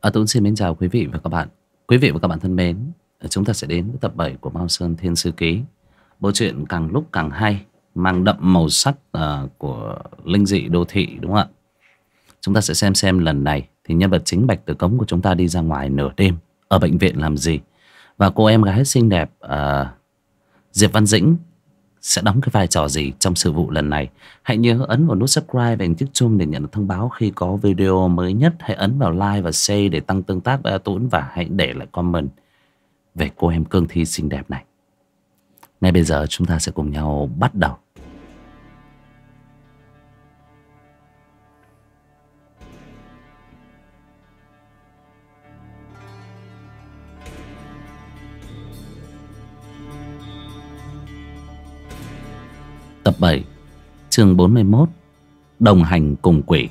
Tuấn xin mến chào quý vị và các bạn. Quý vị và các bạn thân mến, chúng ta sẽ đến với tập 7 của Mao Sơn Thiên Sư Ký. Bộ truyện càng lúc càng hay, mang đậm màu sắc của linh dị đô thị, đúng không ạ? Chúng ta sẽ xem lần này thì nhân vật chính Bạch Tử Cống của chúng ta đi ra ngoài nửa đêm ở bệnh viện làm gì, và cô em gái xinh đẹp Diệp Văn Dĩnh sẽ đóng cái vai trò gì trong sự vụ lần này. Hãy nhớ ấn vào nút subscribe và chiếc chuông để nhận được thông báo khi có video mới nhất. Hãy ấn vào like và share để tăng tương tác với A Tuấn, và hãy để lại comment về cô em cương thi xinh đẹp này. Ngay bây giờ chúng ta sẽ cùng nhau bắt đầu. Tập 7, chương 41, đồng hành cùng quỷ.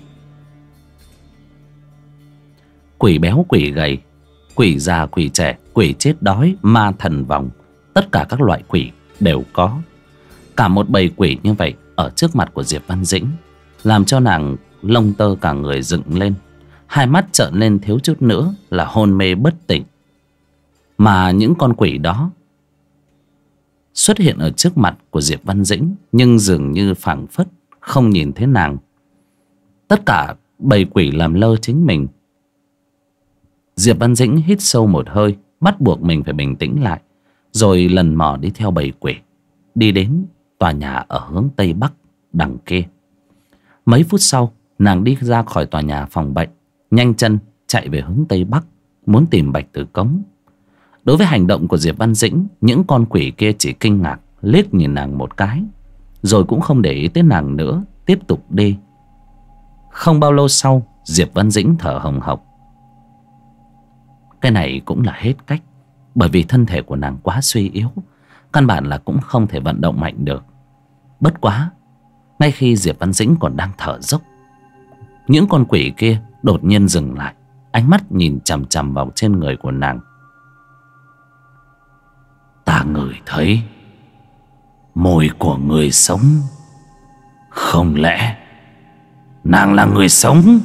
Quỷ béo quỷ gầy, quỷ già quỷ trẻ, quỷ chết đói, ma thần vong, tất cả các loại quỷ đều có. Cả một bầy quỷ như vậy ở trước mặt của Diệp Văn Dĩnh làm cho nàng lông tơ cả người dựng lên, hai mắt trợn lên thiếu chút nữa là hôn mê bất tỉnh. Mà những con quỷ đó xuất hiện ở trước mặt của Diệp Văn Dĩnh, nhưng dường như phảng phất không nhìn thấy nàng. Tất cả bầy quỷ làm lơ chính mình. Diệp Văn Dĩnh hít sâu một hơi, bắt buộc mình phải bình tĩnh lại, rồi lần mò đi theo bầy quỷ, đi đến tòa nhà ở hướng Tây Bắc đằng kia. Mấy phút sau, nàng đi ra khỏi tòa nhà phòng bệnh, nhanh chân chạy về hướng Tây Bắc, muốn tìm Bạch Tử Cống. Đối với hành động của Diệp Văn Dĩnh, những con quỷ kia chỉ kinh ngạc liếc nhìn nàng một cái, rồi cũng không để ý tới nàng nữa, tiếp tục đi. Không bao lâu sau, Diệp Văn Dĩnh thở hồng hộc. Cái này cũng là hết cách, bởi vì thân thể của nàng quá suy yếu, căn bản là cũng không thể vận động mạnh được. Bất quá, ngay khi Diệp Văn Dĩnh còn đang thở dốc, những con quỷ kia đột nhiên dừng lại, ánh mắt nhìn chằm chằm vào trên người của nàng. Ta ngửi thấy mùi của người sống. Không lẽ nàng là người sống?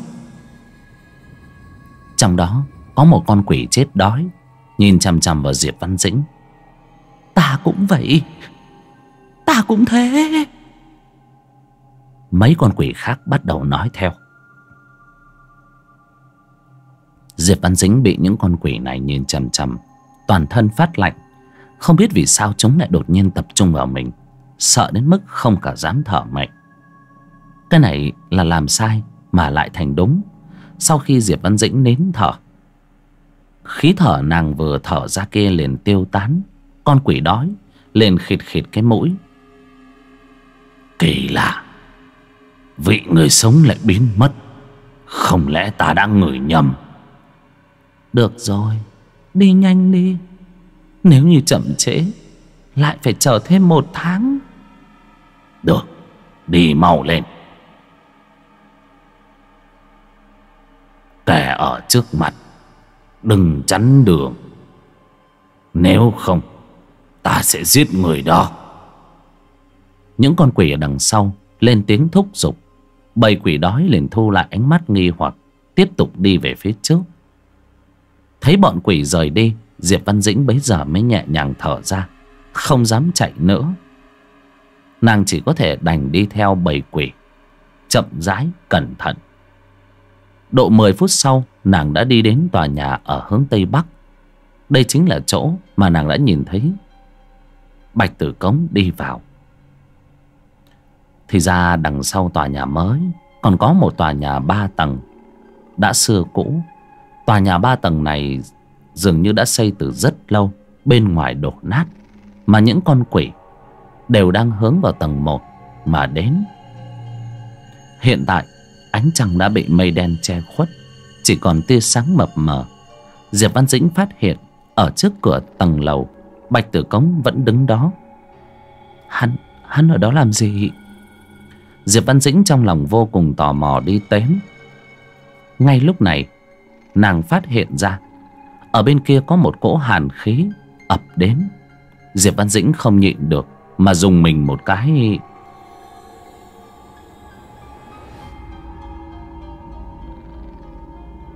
Trong đó có một con quỷ chết đói nhìn chằm chằm vào Diệp Văn Dĩnh. Ta cũng vậy, ta cũng thế. Mấy con quỷ khác bắt đầu nói theo. Diệp Văn Dĩnh bị những con quỷ này nhìn chằm chằm, toàn thân phát lạnh. Không biết vì sao chúng lại đột nhiên tập trung vào mình, sợ đến mức không cả dám thở mạnh. Cái này là làm sai mà lại thành đúng. Sau khi Diệp Văn Dĩnh nín thở, khí thở nàng vừa thở ra kia liền tiêu tán. Con quỷ đói liền khịt khịt cái mũi. Kỳ lạ, vị người sống lại biến mất. Không lẽ ta đã ngửi nhầm? Được rồi, đi nhanh đi. Nếu như chậm trễ lại phải chờ thêm 1 tháng. Được, đi mau lên. Kẻ ở trước mặt đừng chắn đường, nếu không ta sẽ giết người đó. Những con quỷ ở đằng sau lên tiếng thúc giục. Bầy quỷ đói liền thu lại ánh mắt nghi hoặc, tiếp tục đi về phía trước. Thấy bọn quỷ rời đi, Diệp Văn Dĩnh bấy giờ mới nhẹ nhàng thở ra, không dám chạy nữa. Nàng chỉ có thể đành đi theo bầy quỷ, chậm rãi cẩn thận. Độ 10 phút sau, nàng đã đi đến tòa nhà ở hướng Tây Bắc. Đây chính là chỗ mà nàng đã nhìn thấy Bạch Tử Cống đi vào. Thì ra đằng sau tòa nhà mới còn có một tòa nhà 3 tầng đã xưa cũ. Tòa nhà 3 tầng này dường như đã xây từ rất lâu, bên ngoài đổ nát, mà những con quỷ đều đang hướng vào tầng 1 mà đến. Hiện tại ánh trăng đã bị mây đen che khuất, chỉ còn tia sáng mập mờ. Diệp Văn Dĩnh phát hiện ở trước cửa tầng lầu, Bạch Tử Cống vẫn đứng đó. Hắn ở đó làm gì? Diệp Văn Dĩnh trong lòng vô cùng tò mò đi đến. Ngay lúc này, nàng phát hiện ra ở bên kia có một cỗ hàn khí ập đến. Diệp Văn Dĩnh không nhịn được mà dùng mình một cái.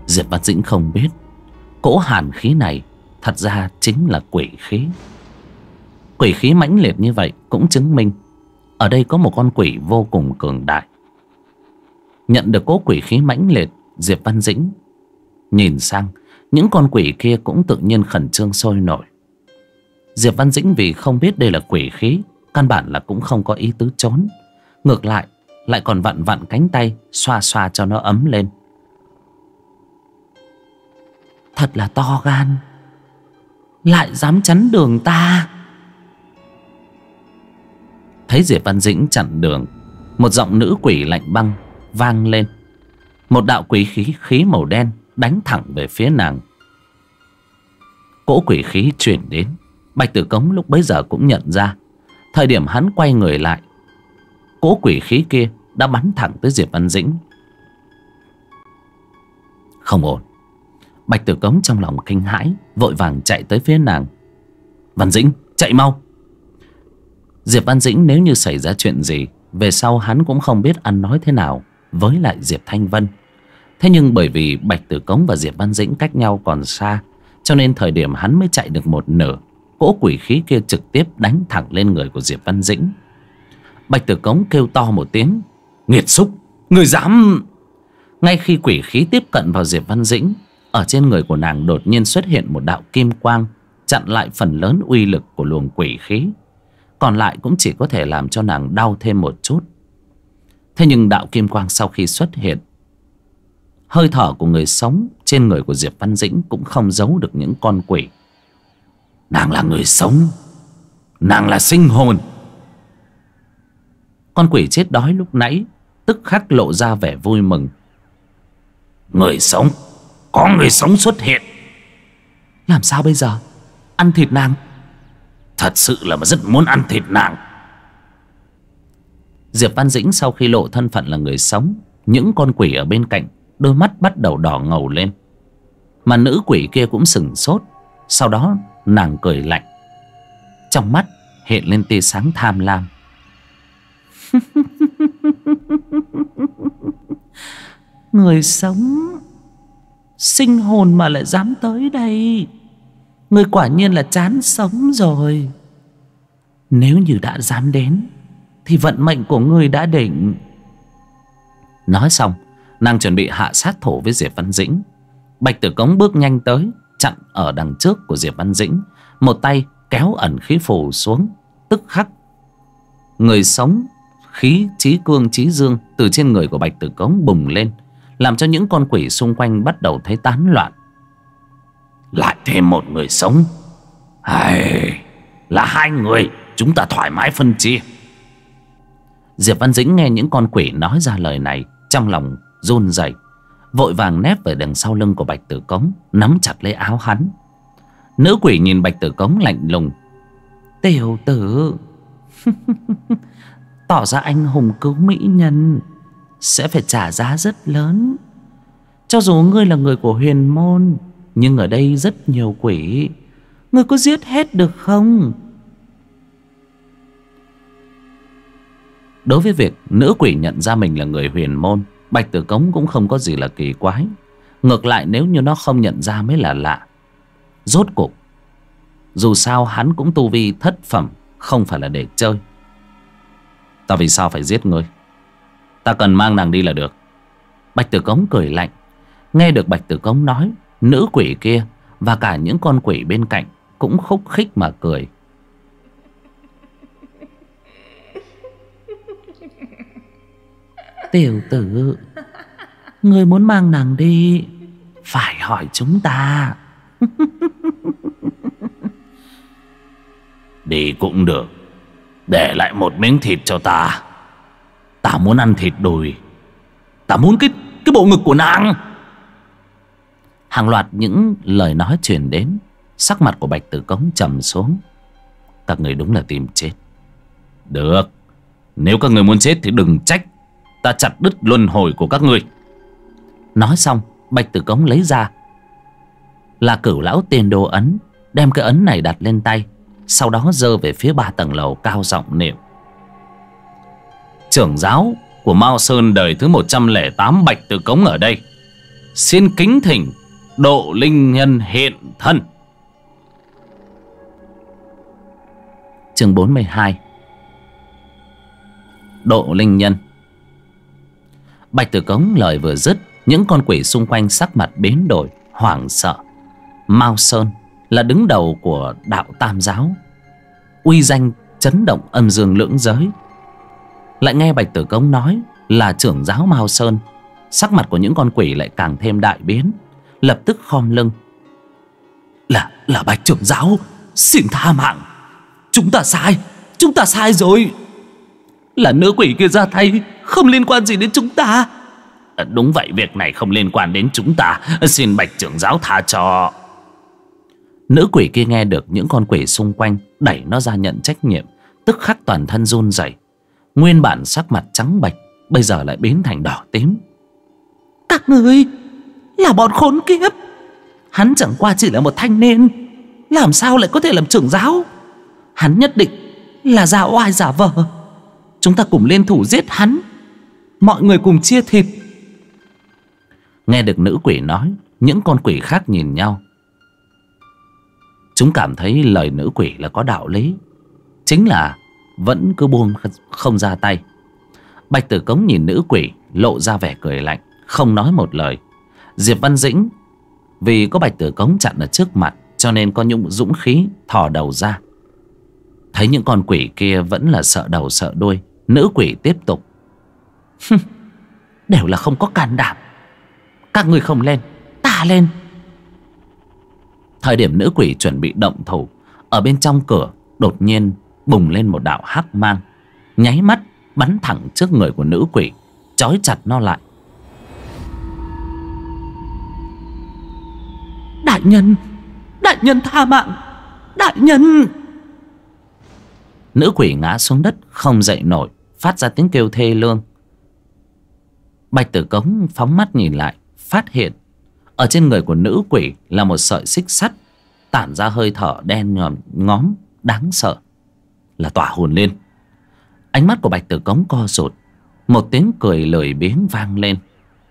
Diệp Văn Dĩnh không biết cỗ hàn khí này thật ra chính là quỷ khí. Quỷ khí mãnh liệt như vậy cũng chứng minh ở đây có một con quỷ vô cùng cường đại. Nhận được cỗ quỷ khí mãnh liệt, Diệp Văn Dĩnh nhìn sang những con quỷ kia cũng tự nhiên khẩn trương sôi nổi. Diệp Văn Dĩnh vì không biết đây là quỷ khí, căn bản là cũng không có ý tứ trốn. Ngược lại còn vặn vặn cánh tay, xoa xoa cho nó ấm lên. Thật là to gan, lại dám chắn đường ta. Thấy Diệp Văn Dĩnh chặn đường, một giọng nữ quỷ lạnh băng vang lên. Một đạo quỷ khí màu đen đánh thẳng về phía nàng. Cỗ quỷ khí chuyển đến, Bạch Tử Cống lúc bấy giờ cũng nhận ra. Thời điểm hắn quay người lại, cỗ quỷ khí kia đã bắn thẳng tới Diệp Văn Dĩnh. Không ổn. Bạch Tử Cống trong lòng kinh hãi, vội vàng chạy tới phía nàng. Văn Dĩnh, chạy mau. Diệp Văn Dĩnh nếu như xảy ra chuyện gì, về sau hắn cũng không biết ăn nói thế nào với lại Diệp Thanh Vân. Thế nhưng bởi vì Bạch Tử Cống và Diệp Văn Dĩnh cách nhau còn xa, cho nên thời điểm hắn mới chạy được một nửa, cỗ quỷ khí kia trực tiếp đánh thẳng lên người của Diệp Văn Dĩnh. Bạch Tử Cống kêu to một tiếng, nghiệt xúc, người dám... Ngay khi quỷ khí tiếp cận vào Diệp Văn Dĩnh, ở trên người của nàng đột nhiên xuất hiện một đạo kim quang, chặn lại phần lớn uy lực của luồng quỷ khí. Còn lại cũng chỉ có thể làm cho nàng đau thêm một chút. Thế nhưng đạo kim quang sau khi xuất hiện, hơi thở của người sống trên người của Diệp Văn Dĩnh cũng không giấu được những con quỷ. Nàng là người sống, nàng là sinh hồn. Con quỷ chết đói lúc nãy tức khắc lộ ra vẻ vui mừng. Người sống, có người sống xuất hiện. Làm sao bây giờ? Ăn thịt nàng? Thật sự là rất muốn ăn thịt nàng. Diệp Văn Dĩnh sau khi lộ thân phận là người sống, những con quỷ ở bên cạnh đôi mắt bắt đầu đỏ ngầu lên. Mà nữ quỷ kia cũng sửng sốt. Sau đó nàng cười lạnh, trong mắt hiện lên tia sáng tham lam. Người sống, sinh hồn mà lại dám tới đây, người quả nhiên là chán sống rồi. Nếu như đã dám đến thì vận mệnh của người đã định. Nói xong, nàng chuẩn bị hạ sát thủ với Diệp Văn Dĩnh. Bạch Tử Cống bước nhanh tới, chặn ở đằng trước của Diệp Văn Dĩnh, một tay kéo ẩn khí phù xuống. Tức khắc, người sống, khí chí cương chí dương từ trên người của Bạch Tử Cống bùng lên, làm cho những con quỷ xung quanh bắt đầu thấy tán loạn. Lại thêm một người sống, hay là hai người, chúng ta thoải mái phân chia. Diệp Văn Dĩnh nghe những con quỷ nói ra lời này, trong lòng run rẩy, vội vàng nép về đằng sau lưng của Bạch Tử Cống, nắm chặt lấy áo hắn. Nữ quỷ nhìn Bạch Tử Cống lạnh lùng. Tiểu tử, tỏ ra anh hùng cứu mỹ nhân sẽ phải trả giá rất lớn. Cho dù ngươi là người của huyền môn, nhưng ở đây rất nhiều quỷ, ngươi có giết hết được không? Đối với việc nữ quỷ nhận ra mình là người huyền môn, Bạch Tử Cống cũng không có gì là kỳ quái. Ngược lại nếu như nó không nhận ra mới là lạ. Rốt cuộc, dù sao hắn cũng tu vi thất phẩm, không phải là để chơi. Ta vì sao phải giết ngươi? Ta cần mang nàng đi là được. Bạch Tử Cống cười lạnh. Nghe được Bạch Tử Cống nói, nữ quỷ kia và cả những con quỷ bên cạnh cũng khúc khích mà cười. Tiểu tử, ngươi muốn mang nàng đi, phải hỏi chúng ta. Đi cũng được, để lại một miếng thịt cho ta. Ta muốn ăn thịt đùi. Ta muốn cái bộ ngực của nàng. Hàng loạt những lời nói truyền đến. Sắc mặt của Bạch Tử Cống trầm xuống. Các người đúng là tìm chết. Được, nếu các người muốn chết thì đừng trách ta chặt đứt luân hồi của các người. Nói xong, Bạch Tử Cống lấy ra là Cửu Lão Tiên Đô ấn, đem cái ấn này đặt lên tay, sau đó giơ về phía 3 tầng lầu, cao giọng niệm. Trưởng giáo của Mao Sơn đời thứ 108 Bạch Tử Cống ở đây. xin kính thỉnh Độ Linh Nhân hiện thân. Chương 42. Độ Linh Nhân. Bạch Tử Cống lời vừa dứt, những con quỷ xung quanh sắc mặt biến đổi, hoảng sợ. Mao Sơn là đứng đầu của đạo Tam giáo, uy danh chấn động âm dương lưỡng giới. Lại nghe Bạch Tử Cống nói là trưởng giáo Mao Sơn, sắc mặt của những con quỷ lại càng thêm đại biến, lập tức khom lưng. Là Bạch trưởng giáo, xin tha mạng. Chúng ta sai rồi. Là nữ quỷ kia ra tay, không liên quan gì đến chúng ta. Đúng vậy, việc này không liên quan đến chúng ta, xin Bạch trưởng giáo tha cho. Nữ quỷ kia nghe được những con quỷ xung quanh đẩy nó ra nhận trách nhiệm, tức khắc toàn thân run rẩy, nguyên bản sắc mặt trắng bệch bây giờ lại biến thành đỏ tím. Các người là bọn khốn kiếp, hắn chẳng qua chỉ là một thanh niên, làm sao lại có thể làm trưởng giáo? Hắn nhất định là giả oai giả vờ. Chúng ta cùng liên thủ giết hắn, mọi người cùng chia thịt. Nghe được nữ quỷ nói, những con quỷ khác nhìn nhau. Chúng cảm thấy lời nữ quỷ là có đạo lý, chính là vẫn cứ buông không ra tay. Bạch Tử Cống nhìn nữ quỷ lộ ra vẻ cười lạnh, không nói một lời. Diệp Văn Dĩnh vì có Bạch Tử Cống chặn ở trước mặt, cho nên có những dũng khí thò đầu ra. Thấy những con quỷ kia vẫn là sợ đầu sợ đuôi, nữ quỷ tiếp tục. Đều là không có can đảm. Các người không lên, ta lên. Thời điểm nữ quỷ chuẩn bị động thủ, ở bên trong cửa đột nhiên bùng lên một đạo hắc mang, nháy mắt bắn thẳng trước người của nữ quỷ, trói chặt nó lại. Đại nhân tha mạng, đại nhân. Nữ quỷ ngã xuống đất không dậy nổi, phát ra tiếng kêu thê lương. Bạch Tử Cống phóng mắt nhìn lại, phát hiện ở trên người của nữ quỷ là một sợi xích sắt, tản ra hơi thở đen ngóm đáng sợ, là Tỏa Hồn Liên. Ánh mắt của Bạch Tử Cống co rụt, một tiếng cười lười biếng vang lên.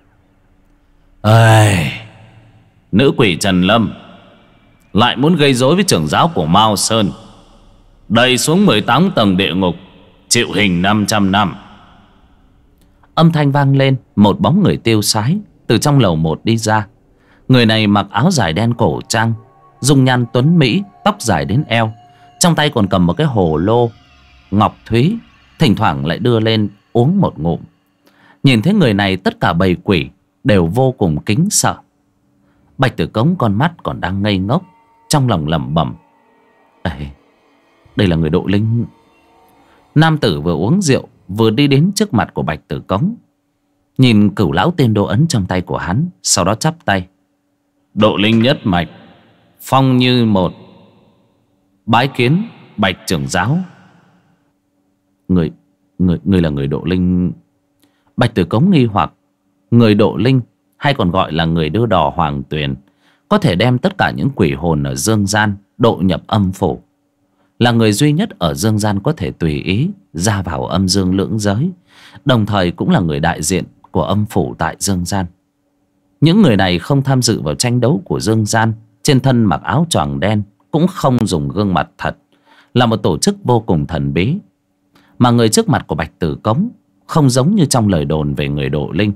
Ê, nữ quỷ Trần Lâm lại muốn gây rối với trưởng giáo của Mao Sơn, đẩy xuống 18 tầng địa ngục, chịu hình 500 năm. Âm thanh vang lên, một bóng người tiêu sái từ trong lầu 1 đi ra. Người này mặc áo dài đen cổ trang, dung nhan tuấn mỹ, tóc dài đến eo, trong tay còn cầm một cái hồ lô ngọc thúy, thỉnh thoảng lại đưa lên uống một ngụm. Nhìn thấy người này, tất cả bầy quỷ đều vô cùng kính sợ. Bạch Tử Cống con mắt còn đang ngây ngốc, trong lòng lẩm bẩm: Ê, đây là người Độ Linh. Nam tử vừa uống rượu vừa đi đến trước mặt của Bạch Tử Cống, nhìn cửu lão tiên đô ấn trong tay của hắn, sau đó chắp tay: Độ Linh nhất mạch, phong như một, bái kiến Bạch trưởng giáo. Người là người Độ Linh? Bạch Tử Cống nghi hoặc. Người Độ Linh, hay còn gọi là người đưa đò hoàng tuyền, có thể đem tất cả những quỷ hồn ở dương gian độ nhập âm phủ, là người duy nhất ở dương gian có thể tùy ý ra vào âm dương lưỡng giới, đồng thời cũng là người đại diện của âm phủ tại dương gian. Những người này không tham dự vào tranh đấu của dương gian, trên thân mặc áo choàng đen, cũng không dùng gương mặt thật, là một tổ chức vô cùng thần bí. Mà người trước mặt của Bạch Tử Cống không giống như trong lời đồn về người Độ Linh.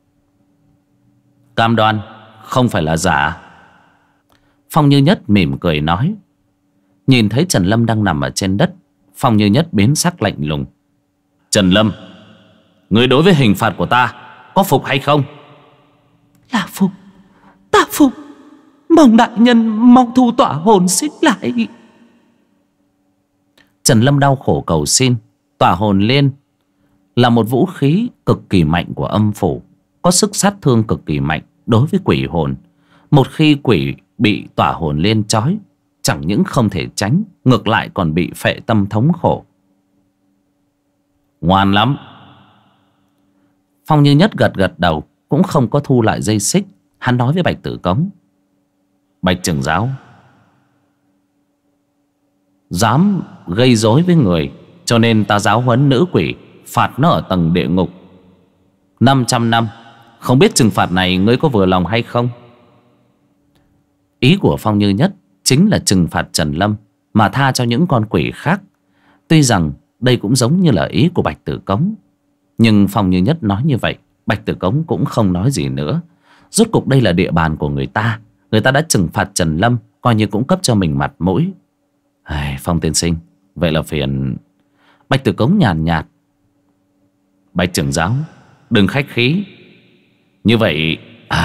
Cam đoan không phải là giả. Phong Như Nhất mỉm cười nói. Nhìn thấy Trần Lâm đang nằm ở trên đất, Phong Như Nhất biến sắc lạnh lùng. Trần Lâm, người đối với hình phạt của ta có phục hay không? Là phục, ta phục. Mong đại nhân mong thu Tỏa Hồn xích lại. Trần Lâm đau khổ cầu xin. Tỏa Hồn Liên là một vũ khí cực kỳ mạnh của âm phủ, có sức sát thương cực kỳ mạnh đối với quỷ hồn. Một khi quỷ bị Tỏa Hồn Liên trói, chẳng những không thể tránh, ngược lại còn bị phệ tâm thống khổ. Ngoan lắm. Phong Như Nhất gật gật đầu, cũng không có thu lại dây xích. Hắn nói với Bạch Tử Cống. Bạch trưởng giáo, dám gây rối với người, cho nên ta giáo huấn nữ quỷ, phạt nó ở tầng địa ngục 500 năm, Không biết trừng phạt này ngươi có vừa lòng hay không? Ý của Phong Như Nhất chính là trừng phạt Trần Lâm, mà tha cho những con quỷ khác. Tuy rằng đây cũng giống như là ý của Bạch Tử Cống, nhưng Phong Như Nhất nói như vậy, Bạch Tử Cống cũng không nói gì nữa. Rốt cục đây là địa bàn của người ta. Người ta đã trừng phạt Trần Lâm, coi như cũng cấp cho mình mặt mũi. Phong tiên sinh, vậy là phiền. Bạch Tử Cống nhàn nhạt. Bạch trưởng giáo, đừng khách khí. Như vậy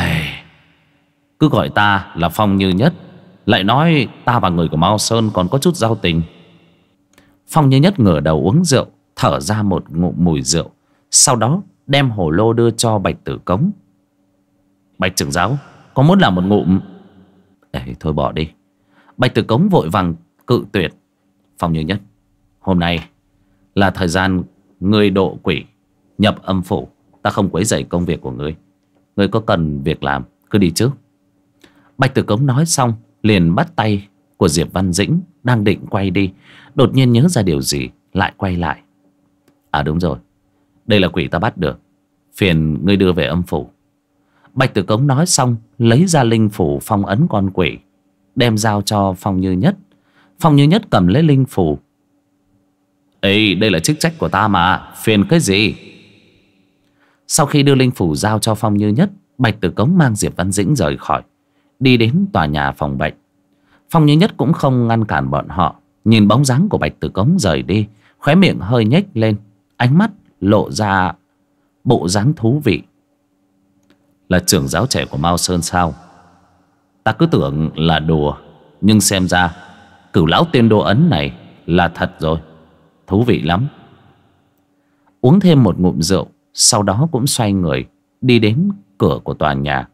cứ gọi ta là Phong Như Nhất, lại nói ta và người của Mao Sơn còn có chút giao tình. Phong Như Nhất ngửa đầu uống rượu, thở ra một ngụm mùi rượu, sau đó đem hồ lô đưa cho Bạch Tử Cống. Bạch trưởng giáo, có muốn làm một ngụm? Thôi bỏ đi. Bạch Tử Cống vội vàng cự tuyệt. Phong Như Nhất, hôm nay là thời gian ngươi độ quỷ nhập âm phủ, ta không quấy rầy công việc của ngươi. Ngươi có cần việc làm cứ đi trước. Bạch Tử Cống nói xong liền bắt tay của Diệp Văn Dĩnh, đang định quay đi, đột nhiên nhớ ra điều gì, lại quay lại. Đúng rồi, đây là quỷ ta bắt được, phiền ngươi đưa về âm phủ. Bạch Tử Cống nói xong lấy ra linh phủ phong ấn con quỷ, đem giao cho Phong Như Nhất. Phong Như Nhất cầm lấy linh phủ. Đây là chức trách của ta mà, phiền cái gì? Sau khi đưa linh phủ giao cho Phong Như Nhất, Bạch Tử Cống mang Diệp Văn Dĩnh rời khỏi, đi đến tòa nhà phòng bệnh. Phong Như Nhất cũng không ngăn cản bọn họ, nhìn bóng dáng của Bạch Tử Cống rời đi, khóe miệng hơi nhếch lên, ánh mắt lộ ra bộ dáng thú vị. Là trưởng giáo trẻ của Mao Sơn sao? Ta cứ tưởng là đùa, nhưng xem ra Cửu lão tiên đô ấn này là thật rồi. Thú vị lắm. Uống thêm một ngụm rượu, sau đó cũng xoay người đi đến cửa của tòa nhà.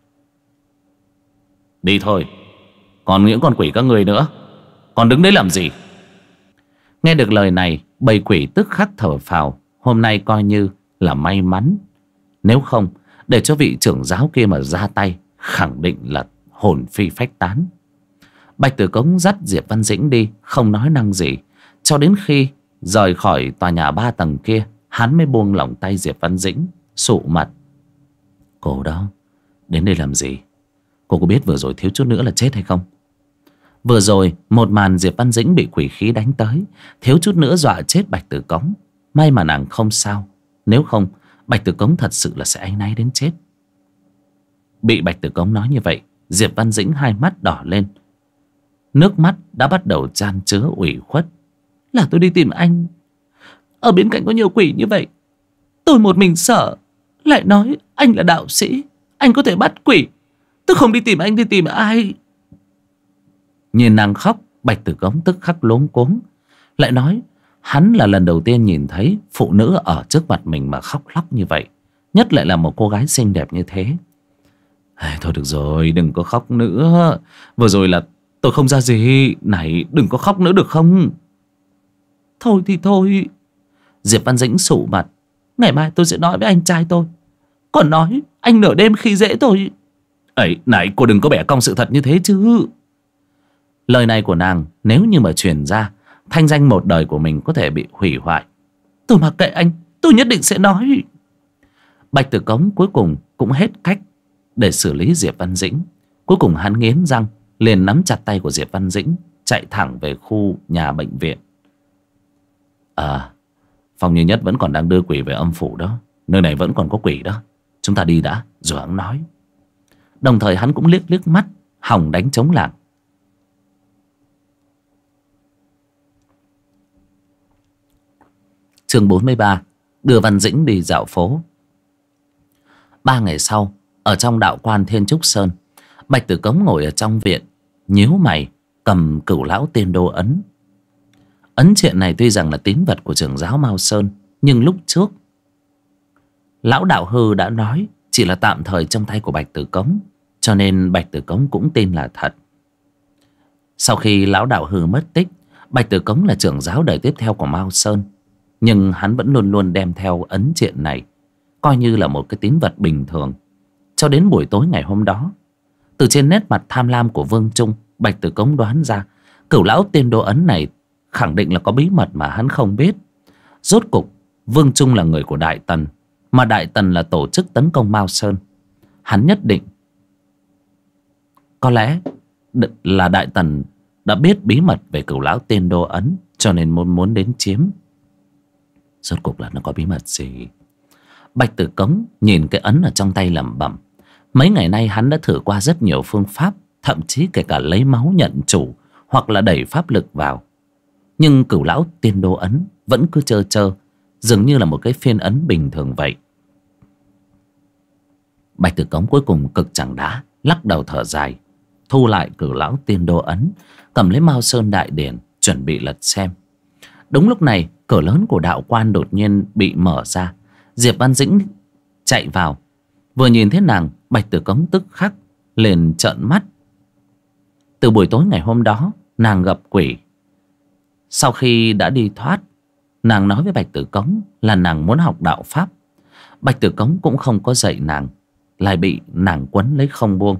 Đi thôi, còn những con quỷ các người nữa, còn đứng đấy làm gì? Nghe được lời này, bầy quỷ tức khắc thở phào. Hôm nay coi như là may mắn, nếu không để cho vị trưởng giáo kia mà ra tay, khẳng định là hồn phi phách tán. Bạch Tử Cống dắt Diệp Văn Dĩnh đi, không nói năng gì, cho đến khi rời khỏi tòa nhà 3 tầng kia, hắn mới buông lỏng tay Diệp Văn Dĩnh, sụ mặt. Cô đó, đến đây làm gì? Cô có biết vừa rồi thiếu chút nữa là chết hay không? Vừa rồi một màn Diệp Văn Dĩnh bị quỷ khí đánh tới, thiếu chút nữa dọa chết Bạch Tử Cống. May mà nàng không sao, nếu không Bạch Tử Cống thật sự là sẽ áy náy đến chết. Bị Bạch Tử Cống nói như vậy, Diệp Văn Dĩnh hai mắt đỏ lên, nước mắt đã bắt đầu chan chứa ủy khuất. Là tôi đi tìm anh, ở bên cạnh có nhiều quỷ như vậy, tôi một mình sợ. Lại nói anh là đạo sĩ, anh có thể bắt quỷ, tôi không đi tìm anh thì tìm ai? Nhìn nàng khóc, Bạch Tử Cống tức khắc luống cuống. Lại nói hắn là lần đầu tiên nhìn thấy phụ nữ ở trước mặt mình mà khóc lóc như vậy, nhất lại là một cô gái xinh đẹp như thế. Thôi được rồi, đừng có khóc nữa. Vừa rồi là tôi không ra gì. Này, đừng có khóc nữa được không? Thôi thì thôi. Diệp Văn Dĩnh sụ mặt. Ngày mai tôi sẽ nói với anh trai tôi, còn nói anh nửa đêm khi dễ tôi. Này, cô đừng có bẻ cong sự thật như thế chứ. Lời này của nàng nếu như mà truyền ra, thanh danh một đời của mình có thể bị hủy hoại. Tôi mặc kệ anh, tôi nhất định sẽ nói. Bạch Tử Cống cuối cùng cũng hết cách để xử lý Diệp Văn Dĩnh. Cuối cùng hắn nghiến răng, liền nắm chặt tay của Diệp Văn Dĩnh, chạy thẳng về khu nhà bệnh viện. Phong Như Nhất vẫn còn đang đưa quỷ về âm phủ đó, nơi này vẫn còn có quỷ đó, chúng ta đi đã rồi hắn nói. Đồng thời hắn cũng liếc liếc mắt hòng đánh trống lảng. Chương 43. Đưa Văn Dĩnh đi dạo phố. 3 ngày sau, ở trong đạo quan Thiên Trúc Sơn, Bạch Tử Cống ngồi ở trong viện, nhíu mày cầm Cửu lão tiên đô ấn. Ấn triện này tuy rằng là tín vật của trưởng giáo Mao Sơn, nhưng lúc trước lão đạo hư đã nói chỉ là tạm thời trong tay của Bạch Tử Cống, cho nên Bạch Tử Cống cũng tin là thật. Sau khi lão đạo hư mất tích, Bạch Tử Cống là trưởng giáo đời tiếp theo của Mao Sơn, nhưng hắn vẫn luôn luôn đem theo ấn triện này, coi như là một cái tín vật bình thường. Cho đến buổi tối ngày hôm đó, từ trên nét mặt tham lam của Vương Trung, Bạch Tử Cống đoán ra Cửu lão tiên đô ấn này khẳng định là có bí mật mà hắn không biết. Rốt cục Vương Trung là người của Đại Tần, mà Đại Tần là tổ chức tấn công Mao Sơn. Hắn nhất định có lẽ là Đại Tần đã biết bí mật về Cửu Lão Tiên Đô Ấn, cho nên muốn đến chiếm. Rốt cuộc là nó có bí mật gì? Bạch Tử Cống nhìn cái ấn ở trong tay lẩm bẩm. Mấy ngày nay hắn đã thử qua rất nhiều phương pháp, thậm chí kể cả lấy máu nhận chủ hoặc là đẩy pháp lực vào, nhưng Cửu Lão Tiên Đô Ấn vẫn cứ trơ trơ, dường như là một cái phiên ấn bình thường vậy. Bạch Tử Cống cuối cùng cực chẳng đá, lắc đầu thở dài, thu lại Cửu Lão Tiên Đô Ấn, cầm lấy Mao Sơn Đại Điển chuẩn bị lật xem. Đúng lúc này cửa lớn của đạo quan đột nhiên bị mở ra. Diệp Văn Dĩnh chạy vào, vừa nhìn thấy nàng, Bạch Tử Cống tức khắc liền trợn mắt. Từ buổi tối ngày hôm đó nàng gặp quỷ. Sau khi đã đi thoát, nàng nói với Bạch Tử Cống là nàng muốn học đạo pháp. Bạch Tử Cống cũng không có dạy nàng, lại bị nàng quấn lấy không buông.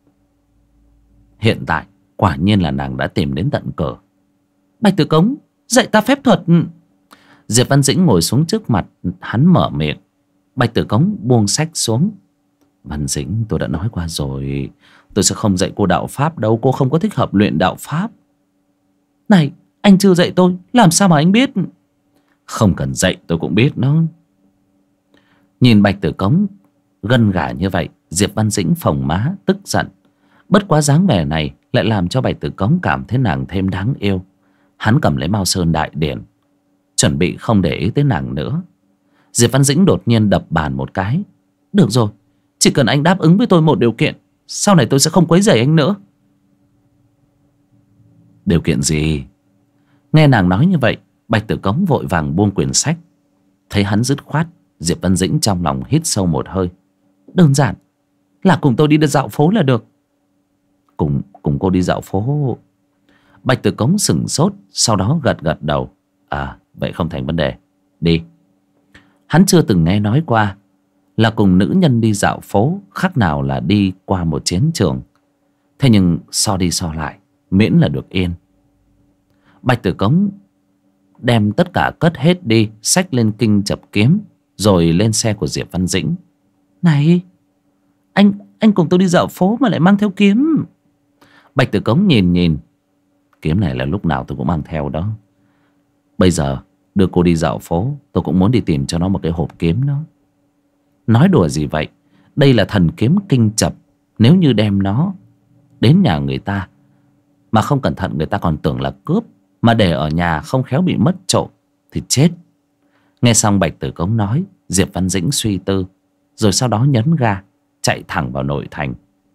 Hiện tại quả nhiên là nàng đã tìm đến tận cửa. Bạch Tử Cống, dạy ta phép thuật. Diệp Văn Dĩnh ngồi xuống trước mặt hắn mở miệng. Bạch Tử Cống buông sách xuống. Văn Dĩnh, tôi đã nói qua rồi, tôi sẽ không dạy cô đạo pháp đâu. Cô không có thích hợp luyện đạo pháp. Này, anh chưa dạy tôi, làm sao mà anh biết? Không cần dạy tôi cũng biết nó. Nhìn Bạch Tử Cống gân gà như vậy, Diệp Văn Dĩnh phồng má tức giận. Bất quá dáng vẻ này lại làm cho Bạch Tử Cống cảm thấy nàng thêm đáng yêu. Hắn cầm lấy Mao Sơn Đại Điển, chuẩn bị không để ý tới nàng nữa. Diệp Văn Dĩnh đột nhiên đập bàn một cái. Được rồi, chỉ cần anh đáp ứng với tôi một điều kiện, sau này tôi sẽ không quấy rầy anh nữa. Điều kiện gì? Nghe nàng nói như vậy, Bạch Tử Cống vội vàng buông quyển sách. Thấy hắn dứt khoát, Diệp Văn Dĩnh trong lòng hít sâu một hơi. Đơn giản là cùng tôi đi dạo phố là được. Cùng cô đi dạo phố? Bạch Tử Cống sửng sốt, sau đó gật gật đầu. À, vậy không thành vấn đề, đi. Hắn chưa từng nghe nói qua là cùng nữ nhân đi dạo phố khác nào là đi qua một chiến trường. Thế nhưng so đi so lại, miễn là được yên. Bạch Tử Cống đem tất cả cất hết đi, xách lên kinh chập kiếm, rồi lên xe của Diệp Văn Dĩnh. Này, anh cùng tôi đi dạo phố mà lại mang theo kiếm? Bạch Tử Cống nhìn. Kiếm này là lúc nào tôi cũng mang theo đó. Bây giờ đưa cô đi dạo phố, tôi cũng muốn đi tìm cho nó một cái hộp kiếm đó. Nói đùa gì vậy? Đây là thần kiếm kinh chập. Nếu như đem nó đến nhà người ta mà không cẩn thận, người ta còn tưởng là cướp, mà để ở nhà không khéo bị mất trộm thì chết. Nghe xong Bạch Tử Cống nói, Diệp Văn Dĩnh suy tư, rồi sau đó nhấn ga chạy thẳng vào nội thành.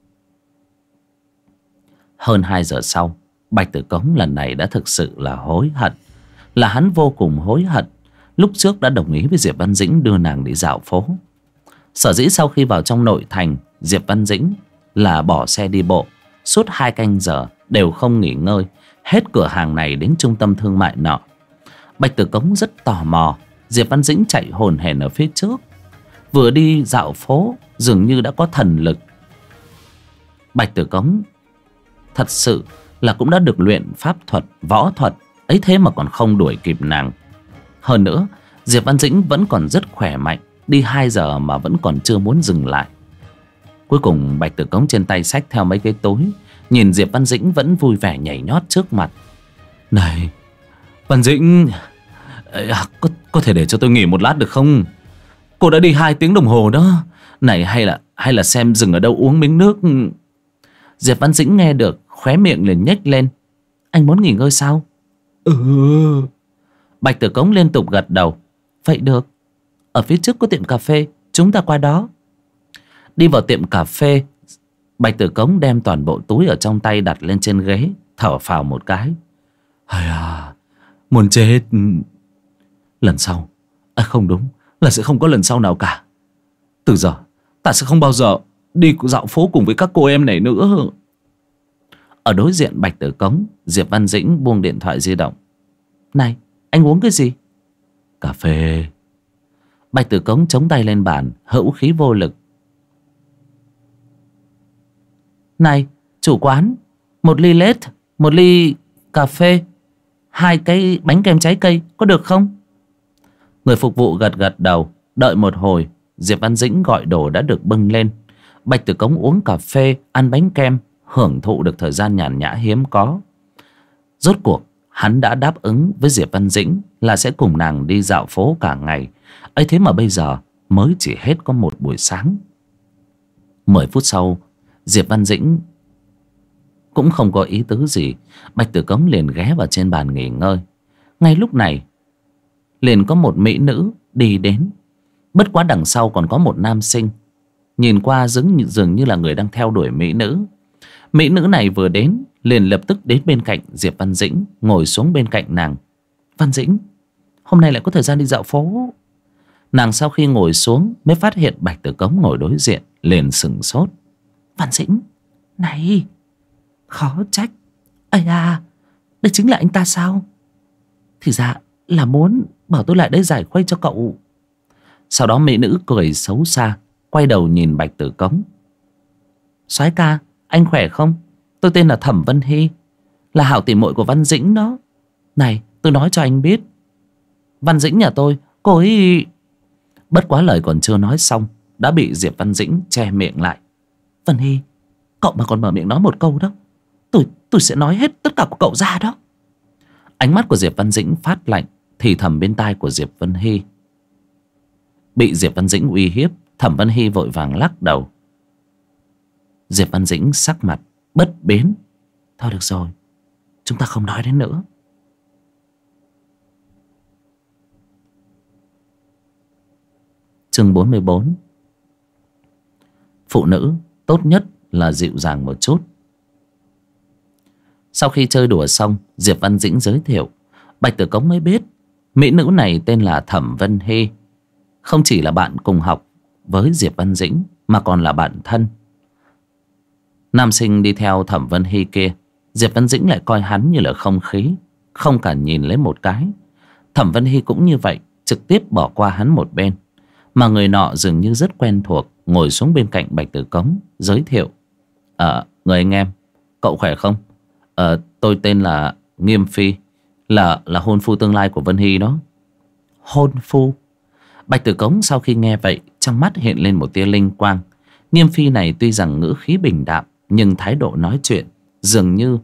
Hơn 2 giờ sau, Bạch Tử Cống lần này đã thực sự là hối hận. Là hắn vô cùng hối hận lúc trước đã đồng ý với Diệp Văn Dĩnh đưa nàng đi dạo phố. Sở dĩ sau khi vào trong nội thành, Diệp Văn Dĩnh là bỏ xe đi bộ suốt 2 canh giờ đều không nghỉ ngơi, hết cửa hàng này đến trung tâm thương mại nọ. Bạch Tử Cống rất tò mò. Diệp Văn Dĩnh chạy hồn hển ở phía trước, vừa đi dạo phố dường như đã có thần lực. Bạch Tử Cống thật sự là cũng đã được luyện pháp thuật, võ thuật ấy, thế mà còn không đuổi kịp nàng. Hơn nữa Diệp Văn Dĩnh vẫn còn rất khỏe mạnh, đi 2 giờ mà vẫn còn chưa muốn dừng lại. Cuối cùng Bạch Tử Cống trên tay xách theo mấy cái túi, nhìn Diệp Văn Dĩnh vẫn vui vẻ nhảy nhót trước mặt. Này Văn Dĩnh, có thể để cho tôi nghỉ một lát được không? Cô đã đi 2 tiếng đồng hồ đó. Này, hay là xem dừng ở đâu uống miếng nước. Diệp Văn Dĩnh nghe được, khóe miệng liền nhếch lên. Anh muốn nghỉ ngơi sao? Bạch Tử Cống liên tục gật đầu. Vậy được, ở phía trước có tiệm cà phê, chúng ta qua đó. Đi vào tiệm cà phê, Bạch Tử Cống đem toàn bộ túi ở trong tay đặt lên trên ghế, thở phào một cái. Hay à, muốn chết. Lần sau, không đúng, là sẽ không có lần sau nào cả. Từ giờ ta sẽ không bao giờ đi dạo phố cùng với các cô em này nữa. Ở đối diện Bạch Tử Cống, Diệp Văn Dĩnh buông điện thoại di động. Này, anh uống cái gì? Cà phê. Bạch Tử Cống chống tay lên bàn, hữu khí vô lực. Này, chủ quán, 1 ly lết, 1 ly cà phê, 2 cái bánh kem trái cây, có được không? Người phục vụ gật gật đầu. Đợi một hồi, Diệp Văn Dĩnh gọi đồ đã được bưng lên. Bạch Tử Cống uống cà phê, ăn bánh kem, hưởng thụ được thời gian nhàn nhã hiếm có. Rốt cuộc hắn đã đáp ứng với Diệp Văn Dĩnh là sẽ cùng nàng đi dạo phố cả ngày. Ấy thế mà bây giờ mới chỉ hết có một buổi sáng. 10 phút sau, Diệp Văn Dĩnh cũng không có ý tứ gì. Bạch Tử Cống liền ghé vào trên bàn nghỉ ngơi. Ngay lúc này liền có một mỹ nữ đi đến. Bất quá đằng sau còn có một nam sinh, nhìn qua dường như là người đang theo đuổi mỹ nữ. Mỹ nữ này vừa đến liền lập tức đến bên cạnh Diệp Văn Dĩnh, ngồi xuống bên cạnh nàng. Văn Dĩnh, hôm nay lại có thời gian đi dạo phố. Nàng sau khi ngồi xuống mới phát hiện Bạch Tử Cống ngồi đối diện, liền sửng sốt. Văn Dĩnh, này, khó trách. Ây à, đây chính là anh ta sao? Thì ra là muốn bảo tôi lại đây giải khuây cho cậu. Sau đó mỹ nữ cười xấu xa, quay đầu nhìn Bạch Tử Cống. Soái ca, anh khỏe không? Tôi tên là Thẩm Vân Hy, là hảo tỉ muội của Văn Dĩnh đó. Này, tôi nói cho anh biết, Văn Dĩnh nhà tôi, cô ấy... Bất quá lời còn chưa nói xong đã bị Diệp Văn Dĩnh che miệng lại. Vân Hy, cậu mà còn mở miệng nói một câu đó, tôi sẽ nói hết tất cả của cậu ra đó. Ánh mắt của Diệp Văn Dĩnh phát lạnh, thì thầm bên tai của Diệp Vân Hy. Bị Diệp Văn Dĩnh uy hiếp, Thẩm Vân Hy vội vàng lắc đầu. Diệp Văn Dĩnh sắc mặt bất biến. Thôi được rồi, chúng ta không nói đến nữa. Chương 44. Phụ nữ tốt nhất là dịu dàng một chút. Sau khi chơi đùa xong, Diệp Văn Dĩnh giới thiệu, Bạch Tử Cống mới biết mỹ nữ này tên là Thẩm Vân Hy. Không chỉ là bạn cùng học với Diệp Văn Dĩnh, mà còn là bạn thân. Nam sinh đi theo Thẩm Vân Hy kia, Diệp Văn Dĩnh lại coi hắn như là không khí, không cả nhìn lấy một cái. Thẩm Vân Hy cũng như vậy, trực tiếp bỏ qua hắn một bên. Mà người nọ dường như rất quen thuộc, ngồi xuống bên cạnh Bạch Tử Cống, giới thiệu. Người anh em, cậu khỏe không? Tôi tên là Nghiêm Phi, là hôn phu tương lai của Vân Hy đó. Hôn phu? Bạch Tử Cống sau khi nghe vậy, trong mắt hiện lên một tia linh quang. Nghiêm Phi này tuy rằng ngữ khí bình đạm, nhưng thái độ nói chuyện dường như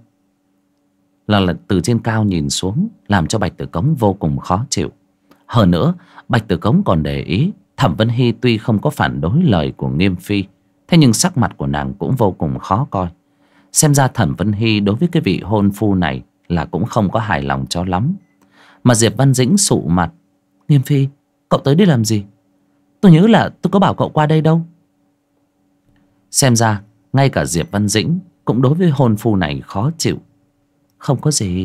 là từ trên cao nhìn xuống, làm cho Bạch Tử Cống vô cùng khó chịu. Hơn nữa, Bạch Tử Cống còn để ý, Thẩm Vân Hy tuy không có phản đối lời của Nghiêm Phi, thế nhưng sắc mặt của nàng cũng vô cùng khó coi. Xem ra Thẩm Vân Hy đối với cái vị hôn phu này là cũng không có hài lòng cho lắm. Mà Diệp Văn Dĩnh sụ mặt. Nghiêm Phi, cậu tới đây làm gì? Tôi nhớ là tôi có bảo cậu qua đây đâu. Xem ra ngay cả Diệp Văn Dĩnh cũng đối với hôn phu này khó chịu. Không có gì.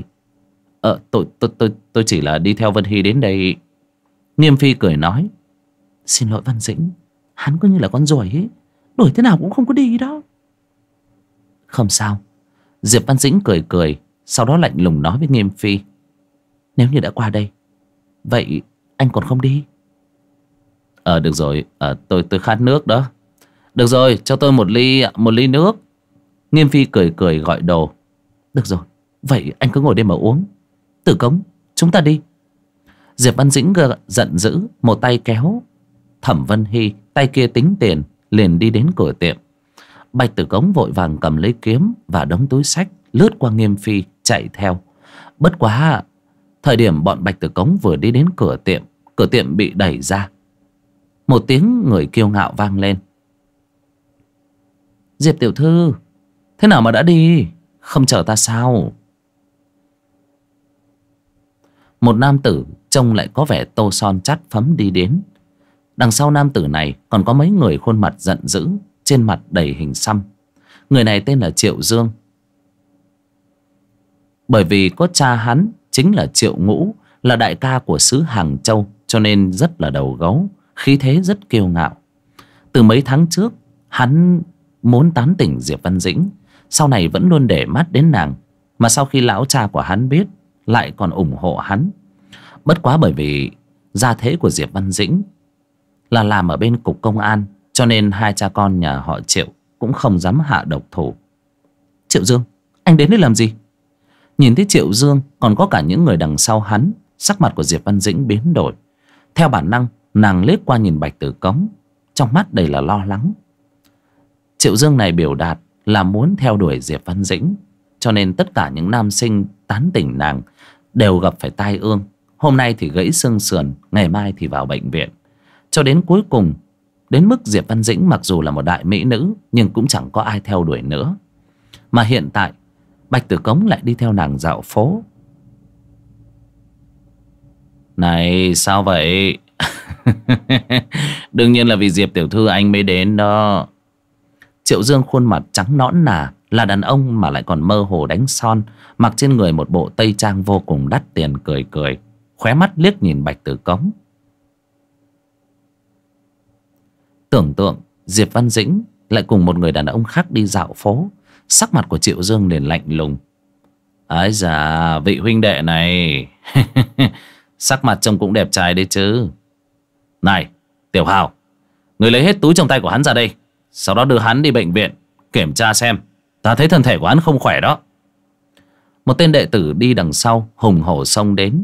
Tôi chỉ là đi theo Vân Hy đến đây. Nghiêm Phi cười nói. Xin lỗi Văn Dĩnh, hắn cứ như là con ruồi ấy, đuổi thế nào cũng không có đi đó. Không sao. Diệp Văn Dĩnh cười cười, sau đó lạnh lùng nói với Nghiêm Phi. Nếu như đã qua đây, vậy anh còn không đi? Được rồi, tôi khát nước đó. Được rồi, cho tôi một ly nước. Nghiêm Phi cười cười gọi đồ. Được rồi, vậy anh cứ ngồi đây mà uống. Tử Cống, chúng ta đi. Diệp Văn Dĩnh giận dữ, một tay kéo Thẩm Vân Hy, tay kia tính tiền, liền đi đến cửa tiệm. Bạch Tử Cống vội vàng cầm lấy kiếm và đống túi xách, lướt qua Nghiêm Phi chạy theo. Bất quá thời điểm bọn Bạch Tử Cống vừa đi đến cửa tiệm bị đẩy ra. Một tiếng người kiêu ngạo vang lên. Diệp tiểu thư, thế nào mà đã đi? Không chờ ta sao? Một nam tử trông lại có vẻ tô son chát phấm đi đến. Đằng sau nam tử này còn có mấy người khuôn mặt giận dữ, trên mặt đầy hình xăm. Người này tên là Triệu Dương. Bởi vì có cha hắn chính là Triệu Ngũ, là đại ca của xứ Hàng Châu, cho nên rất là đầu gấu, khí thế rất kiêu ngạo. Từ mấy tháng trước hắn muốn tán tỉnh Diệp Văn Dĩnh, sau này vẫn luôn để mắt đến nàng. Mà sau khi lão cha của hắn biết, lại còn ủng hộ hắn. Bất quá bởi vì gia thế của Diệp Văn Dĩnh là làm ở bên cục công an, cho nên hai cha con nhà họ Triệu cũng không dám hạ độc thủ. Triệu Dương, anh đến đây làm gì? Nhìn thấy Triệu Dương còn có cả những người đằng sau hắn, sắc mặt của Diệp Văn Dĩnh biến đổi. Theo bản năng nàng liếc qua nhìn Bạch Tử Cống, trong mắt đầy là lo lắng. Triệu Dương này biểu đạt là muốn theo đuổi Diệp Văn Dĩnh, cho nên tất cả những nam sinh tán tỉnh nàng đều gặp phải tai ương. Hôm nay thì gãy xương sườn, ngày mai thì vào bệnh viện. Cho đến cuối cùng, đến mức Diệp Văn Dĩnh mặc dù là một đại mỹ nữ, nhưng cũng chẳng có ai theo đuổi nữa. Mà hiện tại Bạch Tử Cống lại đi theo nàng dạo phố. Này sao vậy? Đương nhiên là vì Diệp tiểu thư anh mới đến đó. Triệu Dương khuôn mặt trắng nõn nà, là đàn ông mà lại còn mơ hồ đánh son, mặc trên người một bộ tây trang vô cùng đắt tiền, cười cười, khóe mắt liếc nhìn Bạch Tử Cống. Tưởng tượng Diệp Văn Dĩnh lại cùng một người đàn ông khác đi dạo phố, sắc mặt của Triệu Dương liền lạnh lùng. Ái da, vị huynh đệ này sắc mặt trông cũng đẹp trai đấy chứ. Này Tiểu Hào, người lấy hết túi trong tay của hắn ra đây, sau đó đưa hắn đi bệnh viện kiểm tra xem. Ta thấy thân thể của hắn không khỏe đó. Một tên đệ tử đi đằng sau hùng hổ xông đến.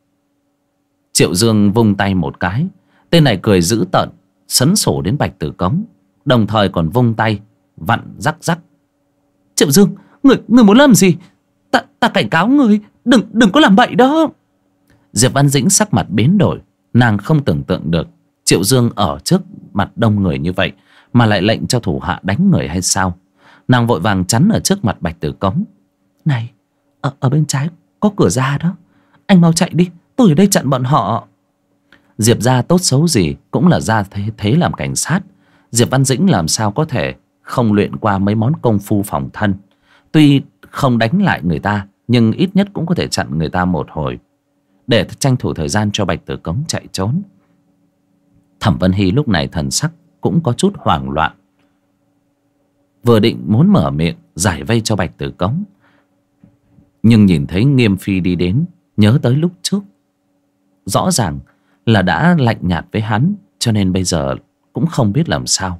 Triệu Dương vung tay một cái, tên này cười dữ tợn, sấn sổ đến Bạch Tử Cống, đồng thời còn vung tay vặn rắc rắc. Triệu Dương, người muốn làm gì? Ta cảnh cáo người, đừng có làm bậy đó. Diệp Văn Dĩnh sắc mặt biến đổi, nàng không tưởng tượng được Triệu Dương ở trước mặt đông người như vậy mà lại lệnh cho thủ hạ đánh người hay sao. Nàng vội vàng chắn ở trước mặt Bạch Tử Cống. Này, ở bên trái có cửa ra đó, anh mau chạy đi, tôi ở đây chặn bọn họ. Diệp gia tốt xấu gì cũng là gia thế làm cảnh sát. Diệp Văn Dĩnh làm sao có thể không luyện qua mấy món công phu phòng thân. Tuy không đánh lại người ta, nhưng ít nhất cũng có thể chặn người ta một hồi, để tranh thủ thời gian cho Bạch Tử Cống chạy trốn. Thẩm Vân Hy lúc này thần sắc cũng có chút hoảng loạn, vừa định muốn mở miệng giải vây cho Bạch Tử Cống, nhưng nhìn thấy Nghiêm Phi đi đến, nhớ tới lúc trước rõ ràng là đã lạnh nhạt với hắn, cho nên bây giờ cũng không biết làm sao.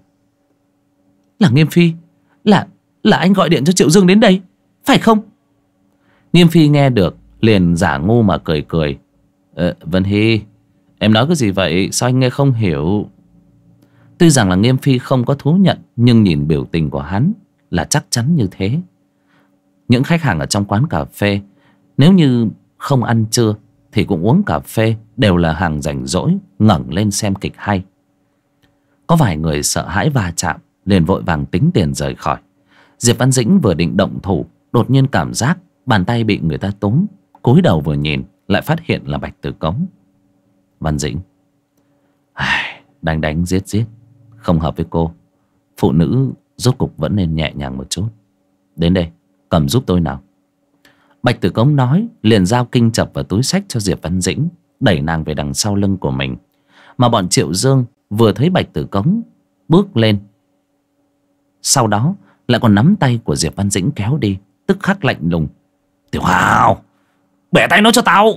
Là Nghiêm Phi, là anh gọi điện cho Triệu Dương đến đây, phải không? Nghiêm Phi nghe được liền giả ngu mà cười cười. Vân Hy, em nói cái gì vậy? Sao anh nghe không hiểu? Tuy rằng là Nghiêm Phi không có thú nhận, nhưng nhìn biểu tình của hắn là chắc chắn như thế. Những khách hàng ở trong quán cà phê, nếu như không ăn trưa thì cũng uống cà phê, đều là hàng rảnh rỗi ngẩng lên xem kịch hay. Có vài người sợ hãi va chạm, liền vội vàng tính tiền rời khỏi. Diệp Văn Dĩnh vừa định động thủ, đột nhiên cảm giác bàn tay bị người ta túm, cúi đầu vừa nhìn lại phát hiện là Bạch Tử Cống. Văn Dĩnh, đánh giết không hợp với cô. Phụ nữ rốt cục vẫn nên nhẹ nhàng một chút. Đến đây, cầm giúp tôi nào. Bạch Tử Cống nói, liền giao kinh chập vào túi xách cho Diệp Văn Dĩnh, đẩy nàng về đằng sau lưng của mình. Mà bọn Triệu Dương vừa thấy Bạch Tử Cống bước lên, sau đó lại còn nắm tay của Diệp Văn Dĩnh kéo đi, tức khắc lạnh lùng. Tiểu Hào, bẻ tay nó cho tao.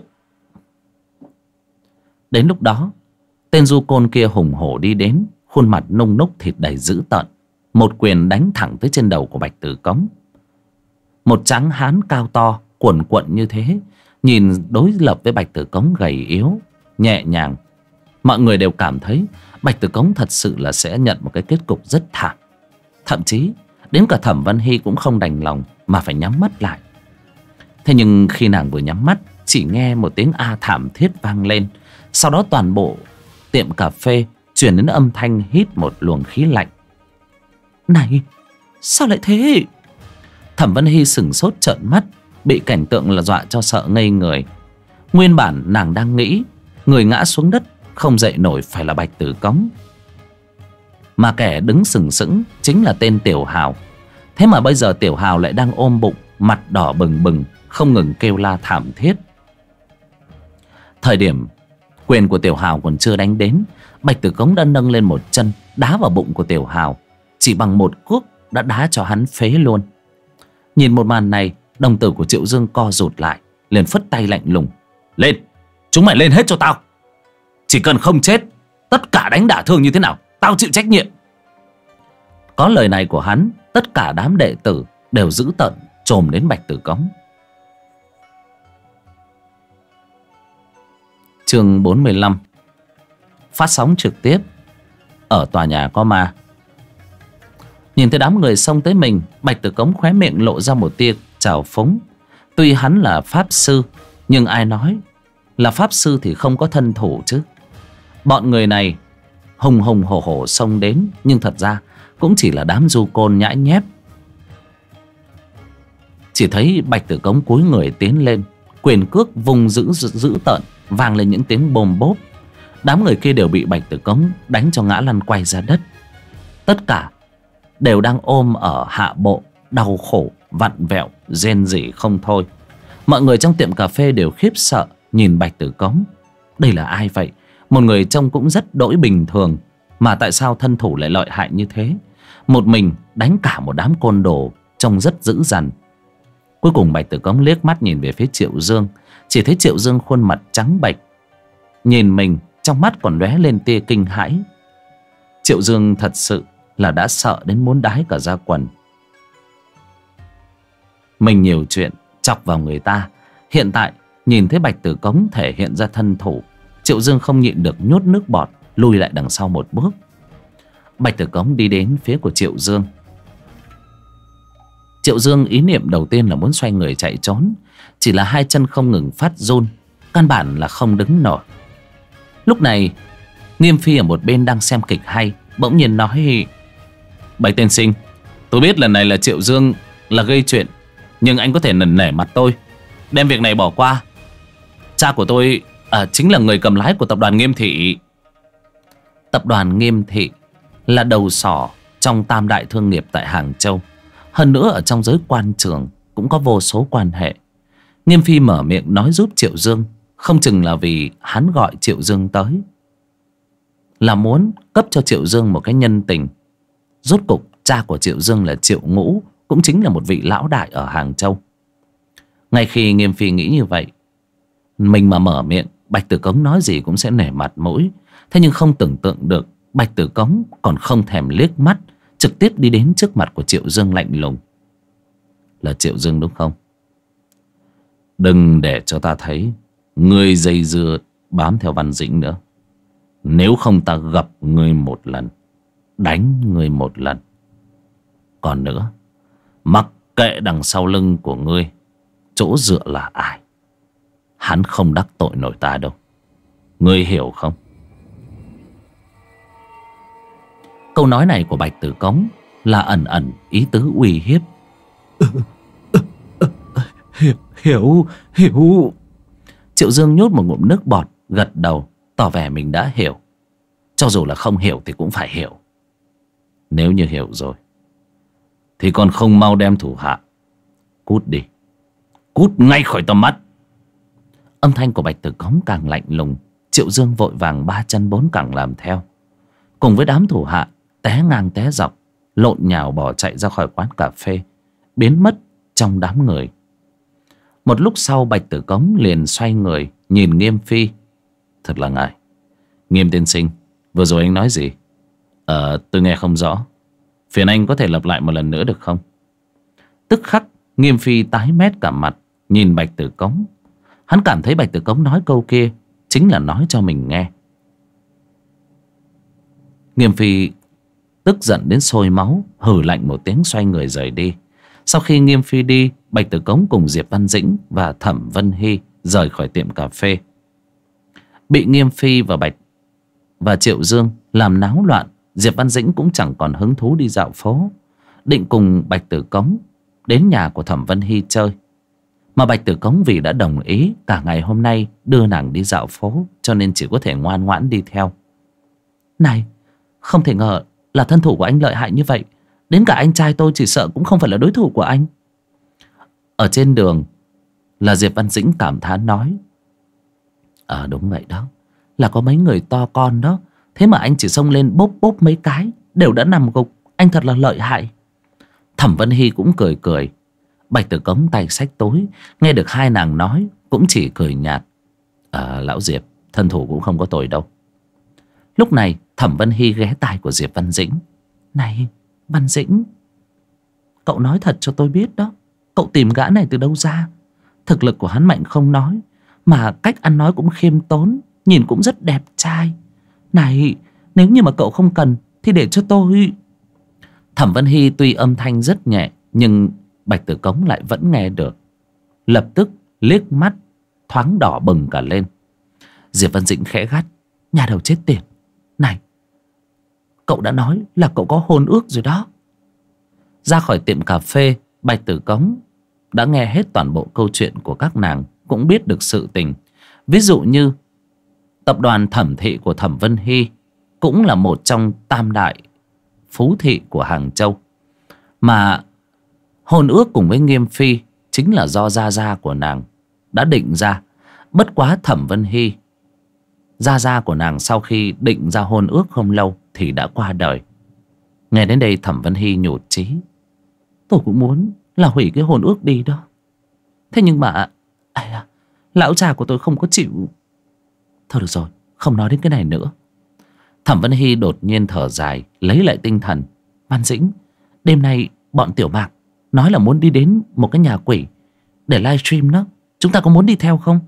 Đến lúc đó, tên du côn kia hùng hổ đi đến, khuôn mặt nung núc thịt đầy dữ tợn, một quyền đánh thẳng tới trên đầu của Bạch Tử Cống. Một tráng hán cao to cuồn cuộn như thế, nhìn đối lập với Bạch Tử Cống gầy yếu nhẹ nhàng, mọi người đều cảm thấy Bạch Tử Cống thật sự là sẽ nhận một cái kết cục rất thảm. Thậm chí đến cả Thẩm Vân Hy cũng không đành lòng mà phải nhắm mắt lại. Thế nhưng khi nàng vừa nhắm mắt, chỉ nghe một tiếng a thảm thiết vang lên. Sau đó toàn bộ tiệm cà phê chuyển đến âm thanh hít một luồng khí lạnh. Này, sao lại thế? Thẩm Vân Hy sửng sốt trợn mắt, bị cảnh tượng là dọa cho sợ ngây người. Nguyên bản nàng đang nghĩ người ngã xuống đất không dậy nổi phải là Bạch Tử Cống, mà kẻ đứng sừng sững chính là tên Tiểu Hào. Thế mà bây giờ Tiểu Hào lại đang ôm bụng, mặt đỏ bừng bừng, không ngừng kêu la thảm thiết. Thời điểm quyền của Tiểu Hào còn chưa đánh đến, Bạch Tử Cống đã nâng lên một chân đá vào bụng của Tiểu Hào, chỉ bằng một cước đã đá cho hắn phế luôn. Nhìn một màn này, đồng tử của Triệu Dương co rụt lại, liền phất tay lạnh lùng. Lên, chúng mày lên hết cho tao. Chỉ cần không chết, tất cả đánh đả thương như thế nào tao chịu trách nhiệm. Có lời này của hắn, tất cả đám đệ tử đều giữ tợn chồm đến Bạch Tử Cống. Chương 45 phát sóng trực tiếp ở tòa nhà có ma. Nhìn thấy đám người xông tới mình, Bạch Tử Cống khóe miệng lộ ra một tia trào phúng. Tuy hắn là pháp sư, nhưng ai nói là pháp sư thì không có thân thủ chứ. Bọn người này hùng hùng hổ hổ xông đến, nhưng thật ra cũng chỉ là đám du côn nhãi nhép. Chỉ thấy Bạch Tử Cống cúi người tiến lên, quyền cước vùng dữ tợn, vang lên những tiếng bồm bốp. Đám người kia đều bị Bạch Tử Cống đánh cho ngã lăn quay ra đất. Tất cả đều đang ôm ở hạ bộ, đau khổ, vặn vẹo, rên rỉ không thôi. Mọi người trong tiệm cà phê đều khiếp sợ nhìn Bạch Tử Cống. Đây là ai vậy? Một người trông cũng rất đỗi bình thường, mà tại sao thân thủ lại lợi hại như thế? Một mình đánh cả một đám côn đồ, trông rất dữ dằn. Cuối cùng Bạch Tử Cống liếc mắt nhìn về phía Triệu Dương. Chỉ thấy Triệu Dương khuôn mặt trắng bệch, nhìn mình, trong mắt còn lóe lên tia kinh hãi. Triệu Dương thật sự là đã sợ đến muốn đái cả da quần. Mình nhiều chuyện chọc vào người ta, hiện tại nhìn thấy Bạch Tử Cống thể hiện ra thân thủ, Triệu Dương không nhịn được nhốt nước bọt, lùi lại đằng sau một bước. Bạch Tử Cống đi đến phía của Triệu Dương. Triệu Dương ý niệm đầu tiên là muốn xoay người chạy trốn, chỉ là hai chân không ngừng phát run, căn bản là không đứng nổi. Lúc này Nghiêm Phi ở một bên đang xem kịch hay, bỗng nhiên nói: Bạch tiên sinh, tôi biết lần này là Triệu Dương là gây chuyện, nhưng anh có thể nể nể mặt tôi, đem việc này bỏ qua. Cha của tôi chính là người cầm lái của tập đoàn Nghiêm Thị. Tập đoàn Nghiêm Thị là đầu sỏ trong tam đại thương nghiệp tại Hàng Châu. Hơn nữa ở trong giới quan trường cũng có vô số quan hệ. Nghiêm Phi mở miệng nói giúp Triệu Dương, không chừng là vì hắn gọi Triệu Dương tới, là muốn cấp cho Triệu Dương một cái nhân tình. Rốt cục cha của Triệu Dương là Triệu Ngũ, cũng chính là một vị lão đại ở Hàng Châu. Ngay khi Nghiêm Phi nghĩ như vậy, mình mà mở miệng, Bạch Tử Cống nói gì cũng sẽ nể mặt mũi. Thế nhưng không tưởng tượng được Bạch Tử Cống còn không thèm liếc mắt, trực tiếp đi đến trước mặt của Triệu Dương lạnh lùng: Là Triệu Dương đúng không? Đừng để cho ta thấy ngươi dây dưa bám theo Văn Dĩnh nữa. Nếu không ta gặp ngươi một lần, đánh ngươi một lần. Còn nữa, mặc kệ đằng sau lưng của ngươi chỗ dựa là ai, hắn không đắc tội nổi ta đâu. Ngươi hiểu không? Câu nói này của Bạch Tử Cống là ẩn ẩn ý tứ uy hiếp. Hiểu. Triệu Dương nhốt một ngụm nước bọt, gật đầu tỏ vẻ mình đã hiểu. Cho dù là không hiểu thì cũng phải hiểu. Nếu như hiểu rồi thì còn không mau đem thủ hạ cút đi, cút ngay khỏi tầm mắt. Âm thanh của Bạch Tử Cống càng lạnh lùng, Triệu Dương vội vàng ba chân bốn cẳng làm theo, cùng với đám thủ hạ té ngang té dọc, lộn nhào bỏ chạy ra khỏi quán cà phê, biến mất trong đám người. Một lúc sau Bạch Tử Cống liền xoay người nhìn Nghiêm Phi: Thật là ngại. Nghiêm tiên sinh, vừa rồi anh nói gì? Tôi nghe không rõ, phiền anh có thể lặp lại một lần nữa được không? Tức khắc Nghiêm Phi tái mét cả mặt nhìn Bạch Tử Cống. Hắn cảm thấy Bạch Tử Cống nói câu kia chính là nói cho mình nghe. Nghiêm Phi tức giận đến sôi máu, hừ lạnh một tiếng xoay người rời đi. Sau khi Nghiêm Phi đi, Bạch Tử Cống cùng Diệp Văn Dĩnh và Thẩm Vân Hy rời khỏi tiệm cà phê. Bị Nghiêm Phi và Triệu Dương làm náo loạn, Diệp Văn Dĩnh cũng chẳng còn hứng thú đi dạo phố, định cùng Bạch Tử Cống đến nhà của Thẩm Vân Hy chơi. Mà Bạch Tử Cống vì đã đồng ý cả ngày hôm nay đưa nàng đi dạo phố, cho nên chỉ có thể ngoan ngoãn đi theo. Này, không thể ngờ là thân thủ của anh lợi hại như vậy, đến cả anh trai tôi chỉ sợ cũng không phải là đối thủ của anh. Ở trên đường là Diệp Văn Dĩnh cảm thán nói: Đúng vậy đó, là có mấy người to con đó, thế mà anh chỉ xông lên bốp bốp mấy cái đều đã nằm gục, anh thật là lợi hại. Thẩm Vân Hy cũng cười cười. Bạch Tử Cống tay xách túi, nghe được hai nàng nói cũng chỉ cười nhạt: Lão Diệp, thân thủ cũng không có tồi đâu. Lúc này Thẩm Vân Hy ghé tai của Diệp Văn Dĩnh: Này Văn Dĩnh, cậu nói thật cho tôi biết đó, cậu tìm gã này từ đâu ra? Thực lực của hắn mạnh không nói, mà cách ăn nói cũng khiêm tốn, nhìn cũng rất đẹp trai. Này, nếu như mà cậu không cần thì để cho tôi. Thẩm Vân Hy tuy âm thanh rất nhẹ, nhưng Bạch Tử Cống lại vẫn nghe được. Lập tức liếc mắt thoáng đỏ bừng cả lên. Diệp Văn Dĩnh khẽ gắt: nhà đầu chết tiệt này, cậu đã nói là cậu có hôn ước rồi đó. Ra khỏi tiệm cà phê, Bạch Tử Cống đã nghe hết toàn bộ câu chuyện của các nàng, cũng biết được sự tình. Ví dụ như tập đoàn thẩm thị của Thẩm Vân Hy cũng là một trong tam đại phú thị của Hàng Châu, mà hôn ước cùng với Nghiêm Phi chính là do gia gia của nàng đã định ra. Bất quá Thẩm Vân Hy, gia gia của nàng sau khi định ra hôn ước không lâu thì đã qua đời. Nghe đến đây Thẩm Vân Hy nhụt chí: tôi cũng muốn là hủy cái hôn ước đi đó. Thế nhưng mà lão cha của tôi không có chịu. Thôi được rồi, không nói đến cái này nữa. Thẩm Vân Hy đột nhiên thở dài, lấy lại tinh thần: Văn Dĩnh, đêm nay bọn Tiểu Mạc nói là muốn đi đến một cái nhà quỷ để livestream đó. Chúng ta có muốn đi theo không?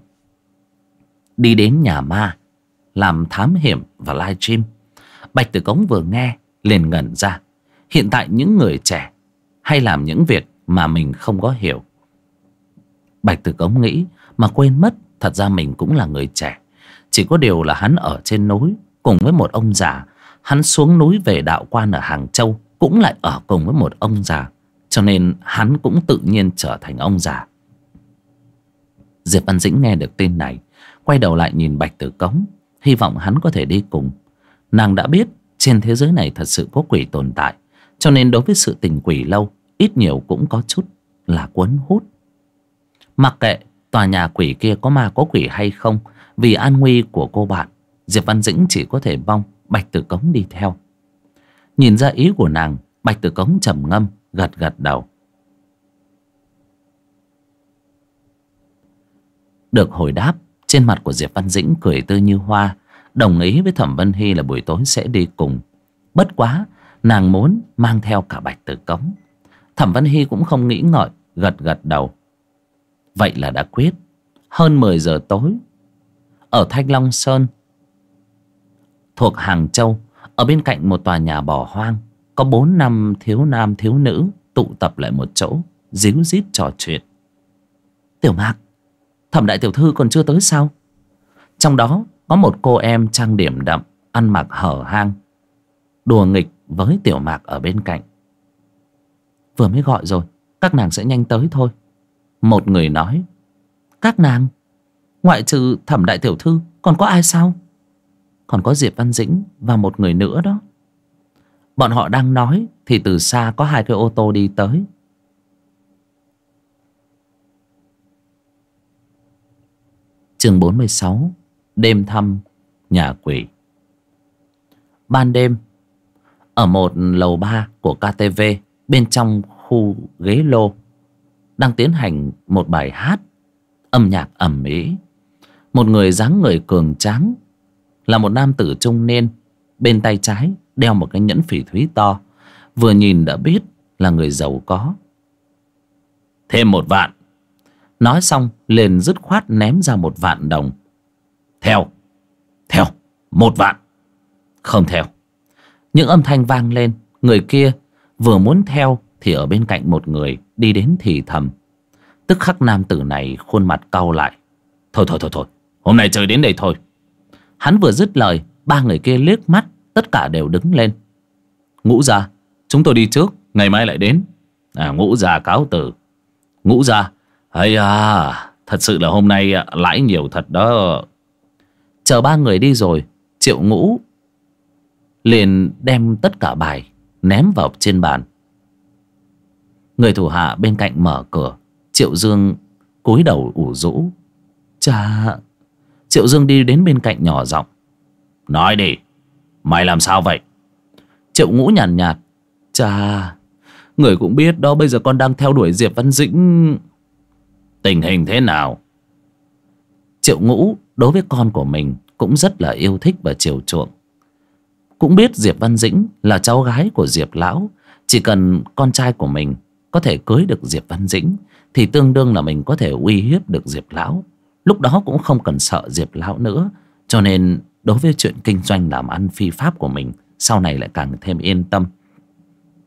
Đi đến nhà ma làm thám hiểm và livestream? Bạch Tử Cống vừa nghe liền ngẩn ra. Hiện tại những người trẻ hay làm những việc mà mình không có hiểu. Bạch Tử Cống nghĩ mà quên mất thật ra mình cũng là người trẻ. Chỉ có điều là hắn ở trên núi cùng với một ông già, hắn xuống núi về đạo quan ở Hàng Châu cũng lại ở cùng với một ông già, cho nên hắn cũng tự nhiên trở thành ông già. Diệp Văn Dĩnh nghe được tin này, quay đầu lại nhìn Bạch Tử Cống, hy vọng hắn có thể đi cùng. Nàng đã biết trên thế giới này thật sự có quỷ tồn tại, cho nên đối với sự tình quỷ lâu ít nhiều cũng có chút là cuốn hút. Mặc kệ tòa nhà quỷ kia có ma có quỷ hay không, vì an nguy của cô bạn, Diệp Văn Dĩnh chỉ có thể mong Bạch Tử Cống đi theo. Nhìn ra ý của nàng, Bạch Tử Cống trầm ngâm gật gật đầu. Được hồi đáp, trên mặt của Diệp Văn Dĩnh cười tươi như hoa, đồng ý với Thẩm Vân Hy là buổi tối sẽ đi cùng. Bất quá nàng muốn mang theo cả Bạch Tử Cống. Thẩm Vân Hy cũng không nghĩ ngợi, gật gật đầu. Vậy là đã quyết. Hơn 10 giờ tối, ở Thanh Long Sơn thuộc Hàng Châu, ở bên cạnh một tòa nhà bỏ hoang, có 4-5 thiếu nam thiếu nữ tụ tập lại một chỗ, díu dít trò chuyện. Tiểu Mạc, Thẩm đại tiểu thư còn chưa tới sao? Trong đó có một cô em trang điểm đậm, ăn mặc hở hang, đùa nghịch với Tiểu Mạc ở bên cạnh. Vừa mới gọi rồi, các nàng sẽ nhanh tới thôi. Một người nói. Các nàng? Ngoại trừ Thẩm đại tiểu thư còn có ai sao? Còn có Diệp Văn Dĩnh và một người nữa đó. Bọn họ đang nói thì từ xa có 2 cái ô tô đi tới. Chương 46. Đêm thăm nhà quỷ. Ban đêm, ở một lầu 3 của KTV, bên trong khu ghế lô, đang tiến hành một bài hát, âm nhạc ầm ĩ. Một người dáng người cường tráng, là một nam tử trung niên, bên tay trái đeo một cái nhẫn phỉ thúy to, vừa nhìn đã biết là người giàu có. Thêm 1 vạn. Nói xong liền dứt khoát ném ra 1 vạn đồng. Theo 1 vạn. Không theo. Những âm thanh vang lên. Người kia vừa muốn theo thì ở bên cạnh một người đi đến thì thầm. Tức khắc nam tử này khuôn mặt cau lại. Thôi, hôm nay chơi đến đây thôi. Hắn vừa dứt lời, 3 người kia liếc mắt, tất cả đều đứng lên. Ngũ gia, chúng tôi đi trước, ngày mai lại đến. Ngũ gia cáo từ. Ngũ gia, thật sự là hôm nay lãi nhiều thật đó. Chờ 3 người đi rồi, Triệu Ngũ liền đem tất cả bài ném vào trên bàn. Người thủ hạ bên cạnh mở cửa. Triệu Dương cúi đầu ủ rũ. Chà. Triệu Dương đi đến bên cạnh nhỏ giọng. Nói đi, mày làm sao vậy? Triệu Ngũ nhàn nhạt. Chà, người cũng biết đó, bây giờ con đang theo đuổi Diệp Văn Dĩnh. Tình hình thế nào? Triệu Ngũ đối với con của mình cũng rất là yêu thích và chiều chuộng. Cũng biết Diệp Văn Dĩnh là cháu gái của Diệp Lão. Chỉ cần con trai của mình có thể cưới được Diệp Văn Dĩnh thì tương đương là mình có thể uy hiếp được Diệp Lão. Lúc đó cũng không cần sợ Diệp Lão nữa. Cho nên đối với chuyện kinh doanh làm ăn phi pháp của mình, sau này lại càng thêm yên tâm.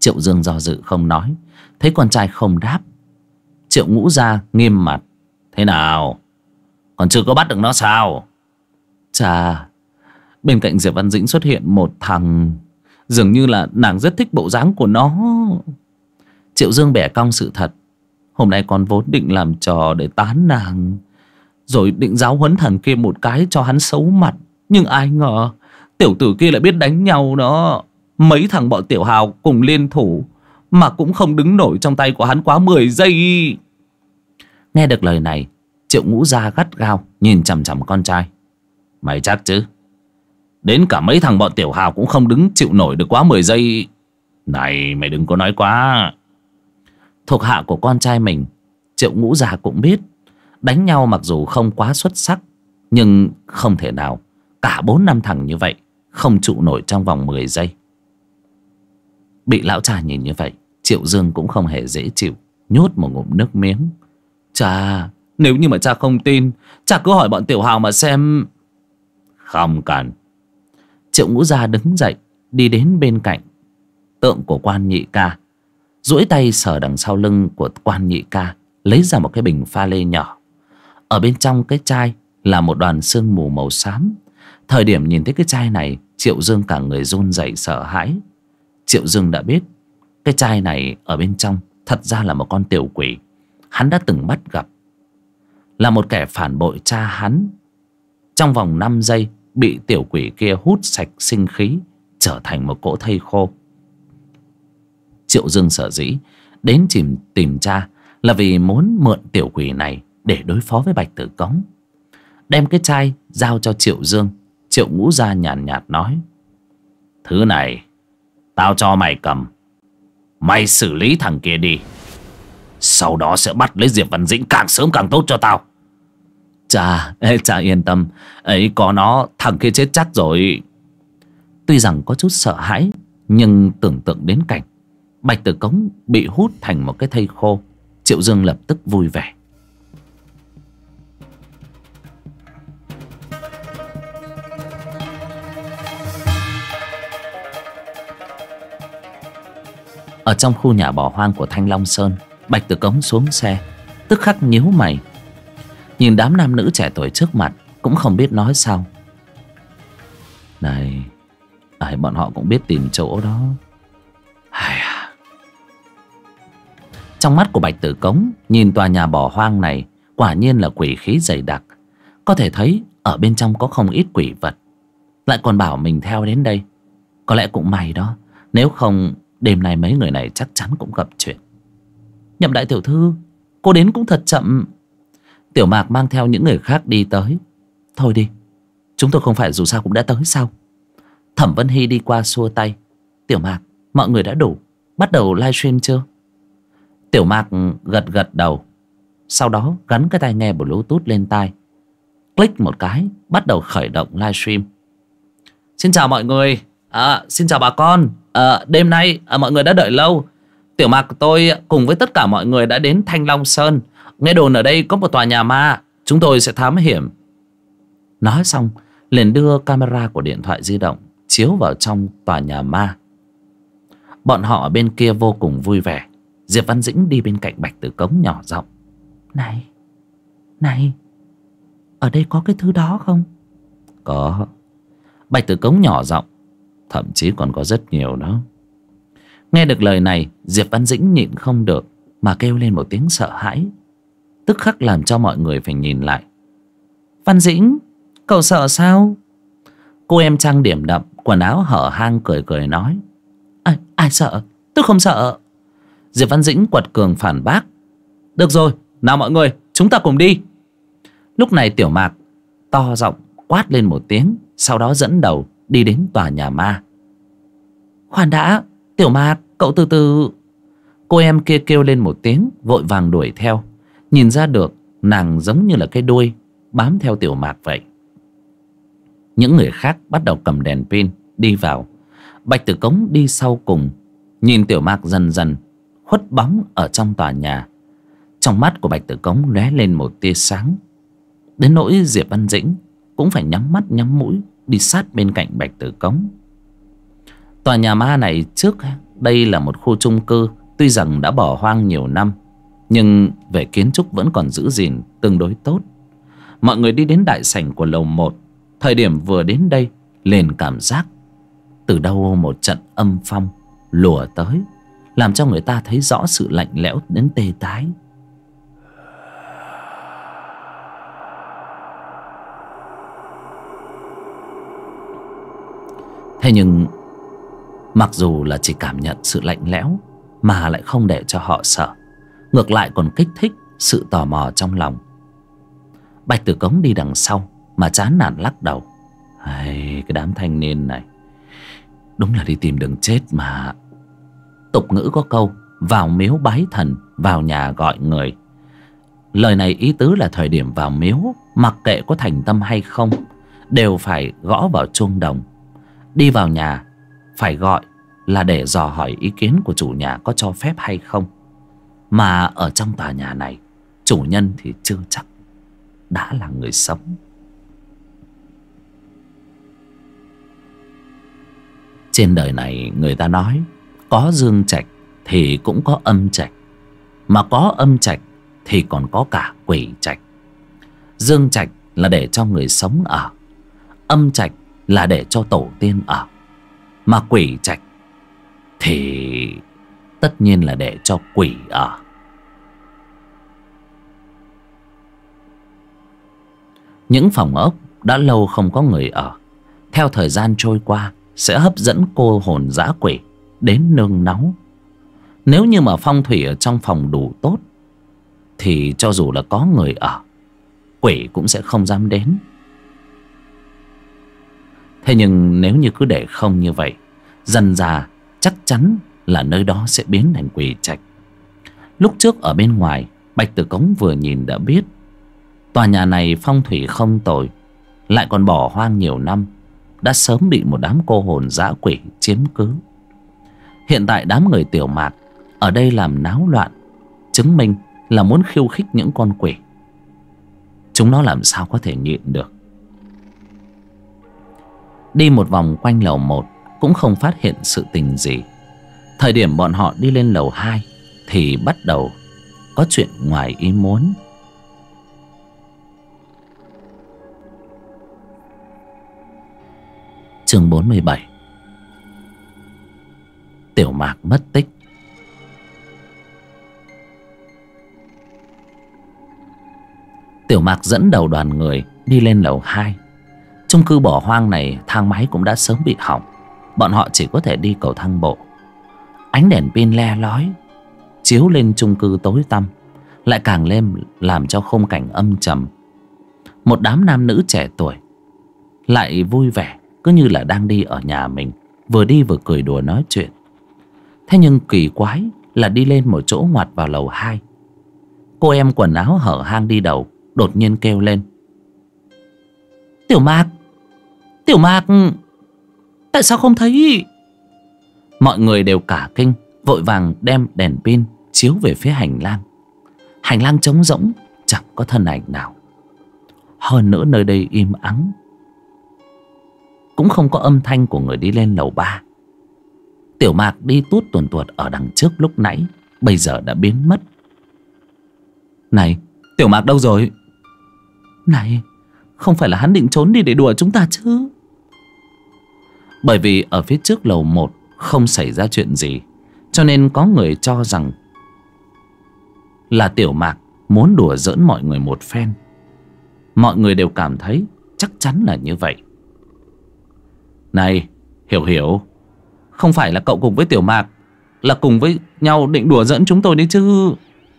Triệu Dương do dự không nói. Thấy con trai không đáp, Triệu Ngũ Gia nghiêm mặt: thế nào, còn chưa có bắt được nó sao? Chà, bên cạnh Diệp Văn Dĩnh xuất hiện một thằng, dường như là nàng rất thích bộ dáng của nó. Triệu Dương bẻ cong sự thật: hôm nay con vốn định làm trò để tán nàng, rồi định giáo huấn thằng kia một cái cho hắn xấu mặt. Nhưng ai ngờ tiểu tử kia lại biết đánh nhau đó. Mấy thằng bọn tiểu hào cùng liên thủ mà cũng không đứng nổi trong tay của hắn quá 10 giây. Nghe được lời này, Triệu Ngũ Gia gắt gao nhìn chằm chằm con trai: mày chắc chứ? Đến cả mấy thằng bọn tiểu hào cũng không đứng chịu nổi được quá 10 giây. Này, mày đừng có nói quá. Thuộc hạ của con trai mình, Triệu Ngũ Gia cũng biết đánh nhau mặc dù không quá xuất sắc, nhưng không thể nào cả 4-5 thằng như vậy không trụ nổi trong vòng 10 giây. Bị lão cha nhìn như vậy, Triệu Dương cũng không hề dễ chịu, nhốt một ngụm nước miếng: cha, nếu như mà cha không tin, cha cứ hỏi bọn tiểu hào mà xem. Không cần. Triệu Ngũ Gia đứng dậy, đi đến bên cạnh tượng của Quan Nhị Ca, duỗi tay sờ đằng sau lưng của Quan Nhị Ca, lấy ra một cái bình pha lê nhỏ. Ở bên trong cái chai là một đoàn sương mù màu xám. Thời điểm nhìn thấy cái chai này, Triệu Dương cả người run rẩy sợ hãi. Triệu Dương đã biết cái chai này ở bên trong thật ra là một con tiểu quỷ hắn đã từng bắt gặp, là một kẻ phản bội cha hắn. Trong vòng 5 giây bị tiểu quỷ kia hút sạch sinh khí, trở thành một cỗ thây khô. Triệu Dương sở dĩ đến tìm cha là vì muốn mượn tiểu quỷ này để đối phó với Bạch Tử Cống. Đem cái chai giao cho Triệu Dương, Triệu Ngũ Gia nhàn nhạt nói: thứ này tao cho mày cầm, mày xử lý thằng kia đi, sau đó sẽ bắt lấy Diệp Văn Dĩnh càng sớm càng tốt cho tao. Cha yên tâm, ấy có nó thằng kia chết chắc rồi. Tuy rằng có chút sợ hãi, nhưng tưởng tượng đến cảnh Bạch Tử Cống bị hút thành một cái thây khô, Triệu Dương lập tức vui vẻ. Ở trong khu nhà bỏ hoang của Thanh Long Sơn, Bạch Tử Cống xuống xe, tức khắc nhíu mày, nhìn đám nam nữ trẻ tuổi trước mặt, cũng không biết nói sao. Này, bọn họ cũng biết tìm chỗ đó. Trong mắt của Bạch Tử Cống nhìn tòa nhà bỏ hoang này quả nhiên là quỷ khí dày đặc. Có thể thấy ở bên trong có không ít quỷ vật. Lại còn bảo mình theo đến đây, có lẽ cũng may đó. Nếu không đêm nay mấy người này chắc chắn cũng gặp chuyện. Nhậm đại tiểu thư, cô đến cũng thật chậm. Tiểu Mạc mang theo những người khác đi tới. Thôi đi, chúng tôi không phải dù sao cũng đã tới sao? Thẩm Vân Hy đi qua xua tay: Tiểu Mạc, mọi người đã đủ, bắt đầu livestream chưa? Tiểu Mạc gật đầu, sau đó gắn cái tai nghe Bluetooth lên tai, click một cái, bắt đầu khởi động livestream. Xin chào mọi người, xin chào bà con. Đêm nay mọi người đã đợi lâu. Tiểu Mạc của tôi cùng với tất cả mọi người đã đến Thanh Long Sơn. Nghe đồn ở đây có một tòa nhà ma, chúng tôi sẽ thám hiểm. Nói xong liền đưa camera của điện thoại di động chiếu vào trong tòa nhà ma. Bọn họ ở bên kia vô cùng vui vẻ. Diệp Văn Dĩnh đi bên cạnh Bạch Tử Cống nhỏ giọng: Này, ở đây có cái thứ đó không? Có. Bạch Tử Cống nhỏ giọng: thậm chí còn có rất nhiều đó. Nghe được lời này, Diệp Văn Dĩnh nhịn không được mà kêu lên một tiếng sợ hãi, tức khắc làm cho mọi người phải nhìn lại. Văn Dĩnh, cậu sợ sao? Cô em trang điểm đậm, quần áo hở hang, cười cười nói: Ai sợ? Tôi không sợ. Diệp Văn Dĩnh quật cường phản bác: Được rồi, nào mọi người, chúng ta cùng đi. Lúc này Tiểu Mạc to giọng quát lên một tiếng, sau đó dẫn đầu đi đến tòa nhà ma. Khoan đã, Tiểu Mạc, cậu từ từ. Cô em kia kêu lên một tiếng, vội vàng đuổi theo. Nhìn ra được nàng giống như là cái đuôi bám theo Tiểu Mạc vậy. Những người khác bắt đầu cầm đèn pin đi vào. Bạch Tử Cống đi sau cùng, nhìn Tiểu Mạc dần dần khuất bóng ở trong tòa nhà. Trong mắt của Bạch Tử Cống lóe lên một tia sáng, đến nỗi Diệp Văn Dĩnh cũng phải nhắm mắt nhắm mũi đi sát bên cạnh Bạch Tử Cống. Tòa nhà ma này trước đây là một khu chung cư, tuy rằng đã bỏ hoang nhiều năm, nhưng về kiến trúc vẫn còn giữ gìn tương đối tốt. Mọi người đi đến đại sảnh của lầu 1. Thời điểm vừa đến đây, liền cảm giác từ đâu một trận âm phong lùa tới, làm cho người ta thấy rõ sự lạnh lẽo đến tê tái. Thế nhưng mặc dù là chỉ cảm nhận sự lạnh lẽo mà lại không để cho họ sợ, ngược lại còn kích thích sự tò mò trong lòng. Bạch Tử Cống đi đằng sau mà chán nản lắc đầu. Cái đám thanh niên này đúng là đi tìm đường chết mà. Tục ngữ có câu vào miếu bái thần, vào nhà gọi người. Lời này ý tứ là thời điểm vào miếu, mặc kệ có thành tâm hay không, đều phải gõ vào chuông đồng. Đi vào nhà phải gọi là để dò hỏi ý kiến của chủ nhà có cho phép hay không. Mà ở trong tòa nhà này, chủ nhân thì chưa chắc đã là người sống. Trên đời này người ta nói có dương trạch thì cũng có âm trạch, mà có âm trạch thì còn có cả quỷ trạch. Dương trạch là để cho người sống ở, âm trạch là để cho tổ tiên ở, mà quỷ trạch thì tất nhiên là để cho quỷ ở. Những phòng ốc đã lâu không có người ở, theo thời gian trôi qua sẽ hấp dẫn cô hồn dã quỷ đến nương náu. Nếu như mà phong thủy ở trong phòng đủ tốt thì cho dù là có người ở, quỷ cũng sẽ không dám đến. Thế nhưng nếu như cứ để không như vậy, dần dà chắc chắn là nơi đó sẽ biến thành quỷ trạch. Lúc trước ở bên ngoài, Bạch Tử Cống vừa nhìn đã biết tòa nhà này phong thủy không tồi, lại còn bỏ hoang nhiều năm, đã sớm bị một đám cô hồn dã quỷ chiếm cứ. Hiện tại đám người Tiểu Mạc ở đây làm náo loạn, chứng minh là muốn khiêu khích những con quỷ. Chúng nó làm sao có thể nhịn được. Đi một vòng quanh lầu 1 cũng không phát hiện sự tình gì. Thời điểm bọn họ đi lên lầu 2 thì bắt đầu có chuyện ngoài ý muốn. Chương 47. Tiểu Mạc mất tích. Tiểu Mạc dẫn đầu đoàn người đi lên lầu 2. Chung cư bỏ hoang này thang máy cũng đã sớm bị hỏng, bọn họ chỉ có thể đi cầu thang bộ. Ánh đèn pin le lói chiếu lên chung cư tối tăm, lại càng lên làm cho khung cảnh âm trầm. Một đám nam nữ trẻ tuổi lại vui vẻ, cứ như là đang đi ở nhà mình, vừa đi vừa cười đùa nói chuyện. Thế nhưng kỳ quái là đi lên một chỗ ngoặt vào lầu 2, cô em quần áo hở hang đi đầu đột nhiên kêu lên: Tiểu Mạc, Tiểu Mạc, tại sao không thấy? Mọi người đều cả kinh, vội vàng đem đèn pin chiếu về phía hành lang. Hành lang trống rỗng, chẳng có thân ảnh nào. Hơn nữa nơi đây im ắng, cũng không có âm thanh của người đi lên lầu 3. Tiểu Mạc đi tuốt tuồn tuột ở đằng trước lúc nãy, bây giờ đã biến mất. Này, Tiểu Mạc đâu rồi? Này, không phải là hắn định trốn đi để đùa chúng ta chứ? Bởi vì ở phía trước lầu 1 không xảy ra chuyện gì, cho nên có người cho rằng là Tiểu Mạc muốn đùa giỡn mọi người một phen. Mọi người đều cảm thấy chắc chắn là như vậy. Này, Hiểu Hiểu, không phải là cậu cùng với Tiểu Mạc là cùng với nhau định đùa giỡn chúng tôi đấy chứ?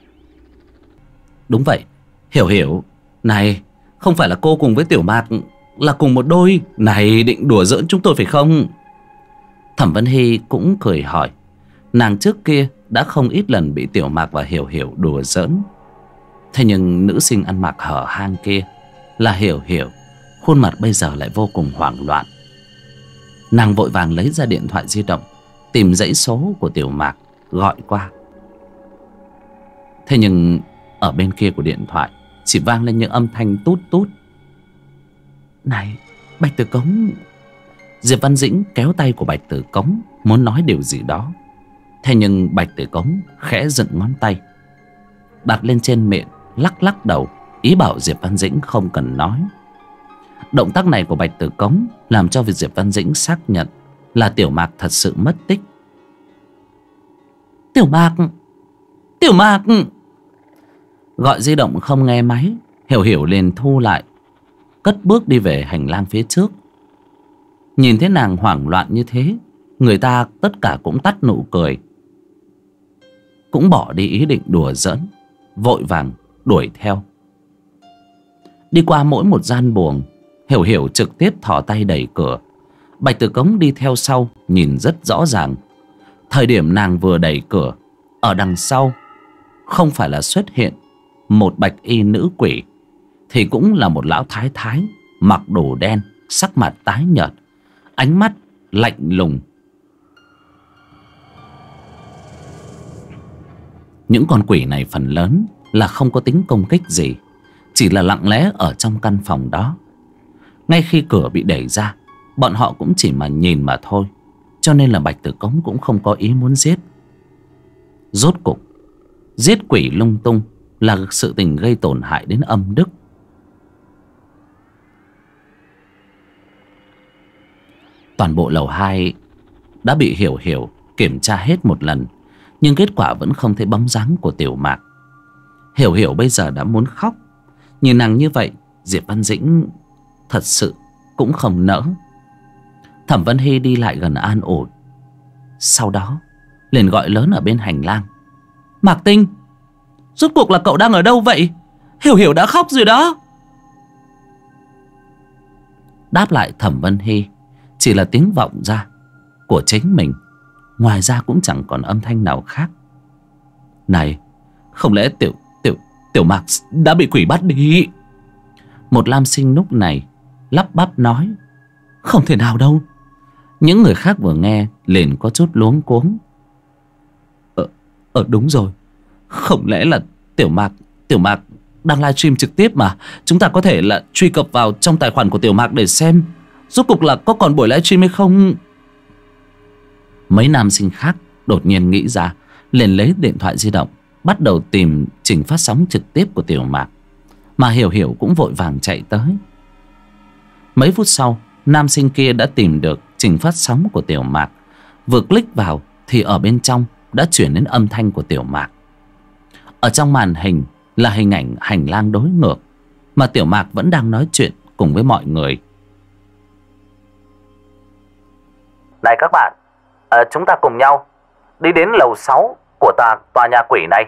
Đúng vậy, Hiểu Hiểu. Này, không phải là cô cùng với Tiểu Mạc là cùng một đôi này định đùa giỡn chúng tôi phải không? Thẩm Vân Hy cũng cười hỏi. Nàng trước kia đã không ít lần bị Tiểu Mạc và Hiểu Hiểu đùa giỡn. Thế nhưng nữ sinh ăn mặc hở hang kia là Hiểu Hiểu, khuôn mặt bây giờ lại vô cùng hoảng loạn. Nàng vội vàng lấy ra điện thoại di động, tìm dãy số của Tiểu Mạc gọi qua. Thế nhưng ở bên kia của điện thoại chỉ vang lên những âm thanh tút tút. Này, Bạch Tử Cống. Diệp Văn Dĩnh kéo tay của Bạch Tử Cống, muốn nói điều gì đó. Thế nhưng Bạch Tử Cống khẽ dựng ngón tay đặt lên trên miệng, lắc lắc đầu, ý bảo Diệp Văn Dĩnh không cần nói. Động tác này của Bạch Tử Cống làm cho việc Diệp Văn Dĩnh xác nhận là Tiểu Mạc thật sự mất tích. Tiểu Mạc, Tiểu Mạc. Gọi di động không nghe máy, Hiểu Hiểu liền thu lại, cất bước đi về hành lang phía trước. Nhìn thấy nàng hoảng loạn như thế, người ta tất cả cũng tắt nụ cười, cũng bỏ đi ý định đùa giỡn, vội vàng đuổi theo. Đi qua mỗi một gian buồng, Hiểu Hiểu trực tiếp thò tay đẩy cửa. Bạch Tử Cống đi theo sau, nhìn rất rõ ràng. Thời điểm nàng vừa đẩy cửa, ở đằng sau không phải là xuất hiện một bạch y nữ quỷ, thì cũng là một lão thái thái mặc đồ đen, sắc mặt tái nhợt, ánh mắt lạnh lùng. Những con quỷ này phần lớn là không có tính công kích gì, chỉ là lặng lẽ ở trong căn phòng đó. Ngay khi cửa bị đẩy ra, bọn họ cũng chỉ mà nhìn mà thôi, cho nên là Bạch Tử Cống cũng không có ý muốn giết. Rốt cục giết quỷ lung tung là sự tình gây tổn hại đến âm đức. Toàn bộ lầu 2 đã bị Hiểu Hiểu kiểm tra hết một lần, nhưng kết quả vẫn không thấy bóng dáng của Tiểu Mạc. Hiểu Hiểu bây giờ đã muốn khóc. Nhìn nàng như vậy, Diệp Văn Dĩnh thật sự cũng không nỡ. Thẩm Vân Hy đi lại gần an ủi, sau đó liền gọi lớn ở bên hành lang: Mạc Tinh, rốt cuộc là cậu đang ở đâu vậy? Hiểu Hiểu đã khóc rồi đó. Đáp lại Thẩm Vân Hy chỉ là tiếng vọng ra của chính mình, ngoài ra cũng chẳng còn âm thanh nào khác. Này, không lẽ Tiểu Mạc đã bị quỷ bắt đi? Một nam sinh lúc này lắp bắp nói: Không thể nào đâu. Những người khác vừa nghe liền có chút luống cuống. Đúng rồi, không lẽ là Tiểu Mạc đang livestream trực tiếp mà. Chúng ta có thể là truy cập vào trong tài khoản của Tiểu Mạc để xem rốt cuộc là có còn buổi livestream hay không. Mấy nam sinh khác đột nhiên nghĩ ra, liền lấy điện thoại di động bắt đầu tìm trình phát sóng trực tiếp của Tiểu Mạc. Mà Hiểu Hiểu cũng vội vàng chạy tới. Mấy phút sau, nam sinh kia đã tìm được trình phát sóng của Tiểu Mạc. Vừa click vào thì ở bên trong đã chuyển đến âm thanh của Tiểu Mạc. Ở trong màn hình là hình ảnh hành lang đối ngược, mà Tiểu Mạc vẫn đang nói chuyện cùng với mọi người. Này các bạn, chúng ta cùng nhau đi đến lầu 6 của tòa nhà quỷ này.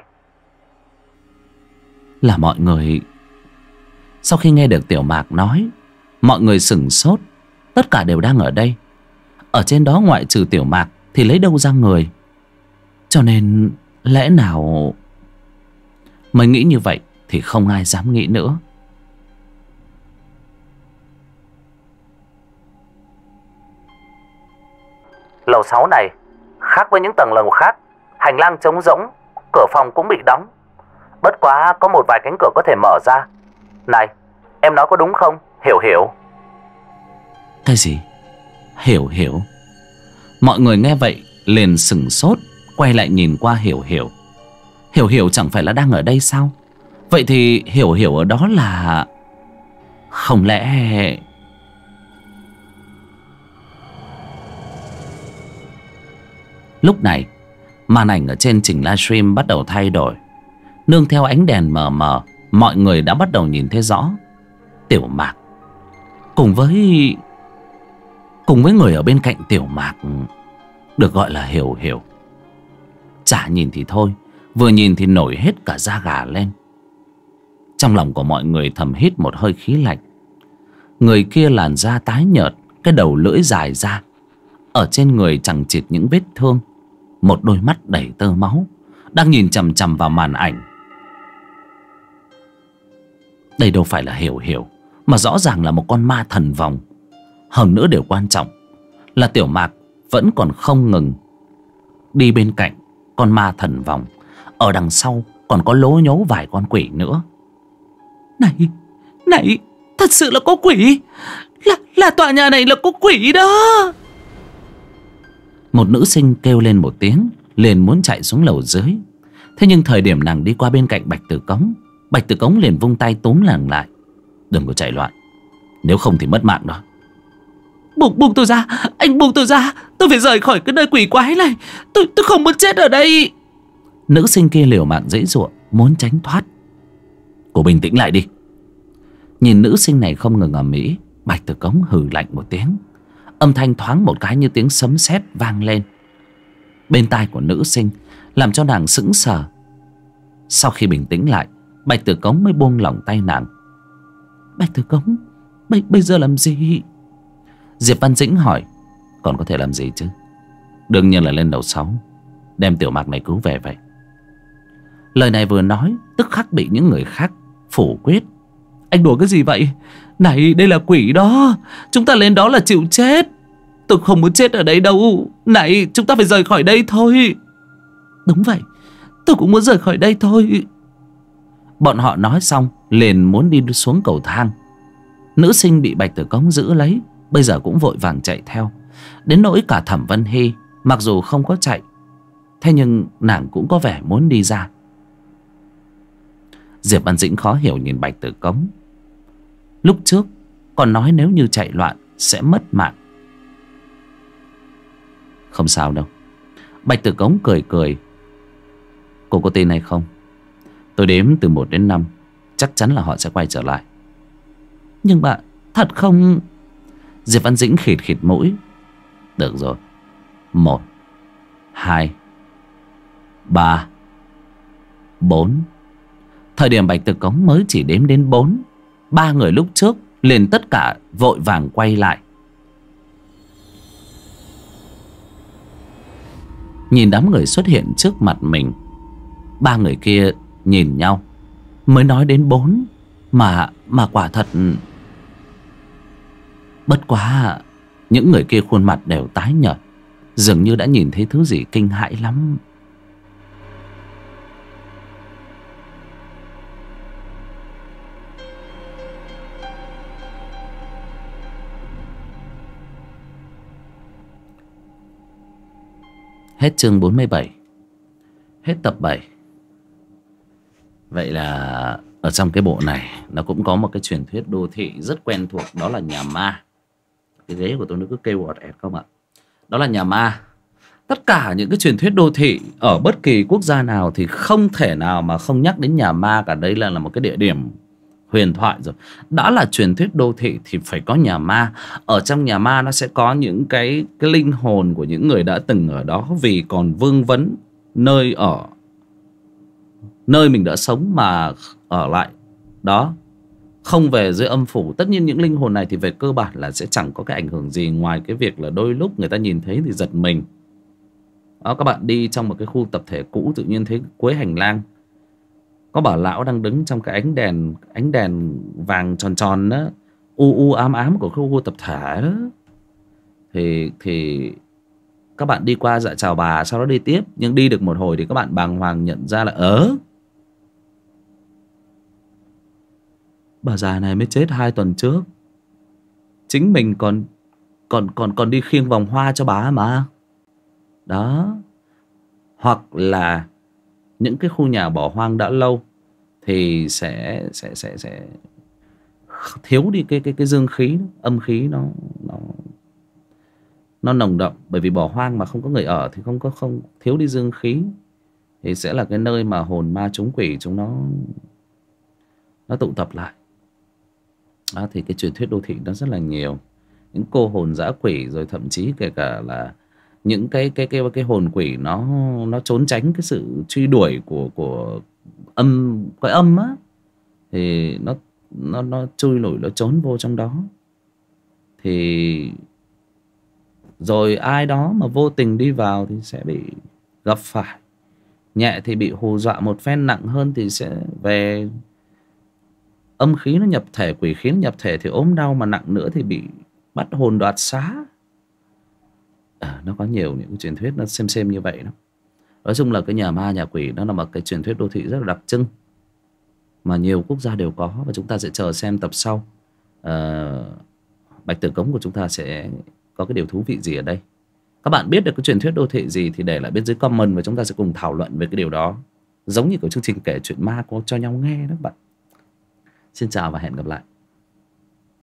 Là mọi người. Sau khi nghe được Tiểu Mạc nói, mọi người sửng sốt. Tất cả đều đang ở đây. Ở trên đó ngoại trừ Tiểu Mạc thì lấy đâu ra người. Cho nên lẽ nào... Mới nghĩ như vậy thì không ai dám nghĩ nữa. Lầu 6 này khác với những tầng lầu khác, hành lang trống rỗng, cửa phòng cũng bị đóng. Bất quá có một vài cánh cửa có thể mở ra. Này, em nói có đúng không, Hiểu Hiểu? Cái gì? Hiểu Hiểu? Mọi người nghe vậy liền sửng sốt, quay lại nhìn qua Hiểu Hiểu. Hiểu Hiểu chẳng phải là đang ở đây sao? Vậy thì Hiểu Hiểu ở đó là... Không lẽ... Lúc này, màn ảnh ở trên trình livestream bắt đầu thay đổi. Nương theo ánh đèn mờ mờ, mọi người đã bắt đầu nhìn thấy rõ Tiểu Mạc cùng với người ở bên cạnh Tiểu Mạc, được gọi là Hiểu Hiểu. Chả nhìn thì thôi, vừa nhìn thì nổi hết cả da gà lên. Trong lòng của mọi người thầm hít một hơi khí lạnh. Người kia làn da tái nhợt, cái đầu lưỡi dài ra, ở trên người chằng chịt những vết thương, một đôi mắt đầy tơ máu, đang nhìn chằm chằm vào màn ảnh. Đây đâu phải là Hiểu Hiểu, mà rõ ràng là một con ma thần vòng. Hơn nữa điều quan trọng là Tiểu Mạc vẫn còn không ngừng đi bên cạnh con ma thần vòng. Ở đằng sau còn có lố nhố vài con quỷ nữa. Này, thật sự là có quỷ. Là tòa nhà này là có quỷ đó. Một nữ sinh kêu lên một tiếng, liền muốn chạy xuống lầu dưới. Thế nhưng thời điểm nàng đi qua bên cạnh Bạch Tử Cống, Bạch Tử Cống liền vung tay túm nàng lại. Đừng có chạy loạn, nếu không thì mất mạng đó. Buông tôi ra, anh buông tôi ra. Tôi phải rời khỏi cái nơi quỷ quái này. Tôi không muốn chết ở đây. Nữ sinh kia liều mạng giãy giụa muốn tránh thoát. Cô bình tĩnh lại đi. Nhìn nữ sinh này không ngừng ầm ĩ, Bạch Tử Cống hừ lạnh một tiếng. Âm thanh thoáng một cái như tiếng sấm sét vang lên bên tai của nữ sinh, làm cho nàng sững sờ. Sau khi bình tĩnh lại, Bạch Tử Cống mới buông lỏng tay nàng. Bạch Tử Cống, bây giờ làm gì? Diệp Văn Dĩnh hỏi. Còn có thể làm gì chứ? Đương nhiên là lên lầu 6 đem Tiểu Mạc này cứu về vậy. Lời này vừa nói tức khắc bị những người khác phủ quyết. Anh đùa cái gì vậy? Này, đây là quỷ đó, chúng ta lên đó là chịu chết. Tôi không muốn chết ở đây đâu. Này, chúng ta phải rời khỏi đây thôi. Đúng vậy, tôi cũng muốn rời khỏi đây thôi. Bọn họ nói xong liền muốn đi xuống cầu thang. Nữ sinh bị Bạch Tử Cống giữ lấy, bây giờ cũng vội vàng chạy theo. Đến nỗi cả Thẩm Vân Hy, mặc dù không có chạy, thế nhưng nàng cũng có vẻ muốn đi ra. Diệp Văn Dĩnh khó hiểu nhìn Bạch Tử Cống. Lúc trước còn nói nếu như chạy loạn sẽ mất mạng. Không sao đâu. Bạch Tử Cống cười cười. Cô có tin hay không? Tôi đếm từ 1 đến 5, chắc chắn là họ sẽ quay trở lại. Nhưng mà thật không? Diệp Văn Dĩnh khịt khịt mũi. Được rồi. 1, 2, 3, 4. Thời điểm Bạch Tử Cống mới chỉ đếm đến 4, 3 người lúc trước liền tất cả vội vàng quay lại. Nhìn đám người xuất hiện trước mặt mình, 3 người kia nhìn nhau. Mới nói đến 4 mà quả thật. Bất quá những người kia khuôn mặt đều tái nhợt, dường như đã nhìn thấy thứ gì kinh hãi lắm. Hết chương 47. Hết tập 7. Vậy là ở trong cái bộ này nó cũng có một cái truyền thuyết đô thị rất quen thuộc, đó là nhà ma. Cái ghế của tôi nó cứ kêu ọt ẹt không ạ? Đó là nhà ma. Tất cả những cái truyền thuyết đô thị ở bất kỳ quốc gia nào thì không thể nào mà không nhắc đến nhà ma cả. Đây là một cái địa điểm huyền thoại rồi. Đã là truyền thuyết đô thị thì phải có nhà ma. Ở trong nhà ma nó sẽ có những cái linh hồn của những người đã từng ở đó, vì còn vương vấn nơi ở, nơi mình đã sống mà ở lại đó, không về dưới âm phủ. Tất nhiên những linh hồn này thì về cơ bản là sẽ chẳng có cái ảnh hưởng gì, ngoài cái việc là đôi lúc người ta nhìn thấy thì giật mình đó. Các bạn đi trong một cái khu tập thể cũ, tự nhiên thấy cuối hành lang có bà lão đang đứng trong cái ánh đèn vàng tròn tròn đó, u ám ám của khu tập thể đó, thì các bạn đi qua dạ chào bà, sau đó đi tiếp. Nhưng đi được một hồi thì các bạn bàng hoàng nhận ra là bà già này mới chết 2 tuần trước. Chính mình còn đi khiêng vòng hoa cho bà mà. Đó. Hoặc là những cái khu nhà bỏ hoang đã lâu thì sẽ thiếu đi cái dương khí, âm khí nó nồng đậm. Bởi vì bỏ hoang mà không có người ở thì không thiếu đi dương khí, thì sẽ là cái nơi mà hồn ma chúng quỷ chúng nó tụ tập lại. Đó, thì cái truyền thuyết đô thị nó rất là nhiều, những cô hồn dã quỷ, rồi thậm chí kể cả là những cái hồn quỷ nó trốn tránh cái sự truy đuổi của cái âm á, thì nó chui lủi, nó trốn vô trong đó. Thì rồi ai đó mà vô tình đi vào thì sẽ bị gặp phải. Nhẹ thì bị hù dọa một phen, nặng hơn thì sẽ về âm khí nó nhập thể, quỷ khí nó nhập thể thì ốm đau, mà nặng nữa thì bị bắt hồn đoạt xá. Nó có nhiều những truyền thuyết nó xem như vậy đó. Nói chung là cái nhà ma nhà quỷ nó là một cái truyền thuyết đô thị rất là đặc trưng mà nhiều quốc gia đều có, và chúng ta sẽ chờ xem tập sau Bạch Tử Cống của chúng ta sẽ có cái điều thú vị gì ở đây. Các bạn biết được cái truyền thuyết đô thị gì thì để lại bên dưới comment, và chúng ta sẽ cùng thảo luận về cái điều đó, giống như của chương trình kể chuyện ma cho nhau nghe đó các bạn. Xin chào và hẹn gặp lại.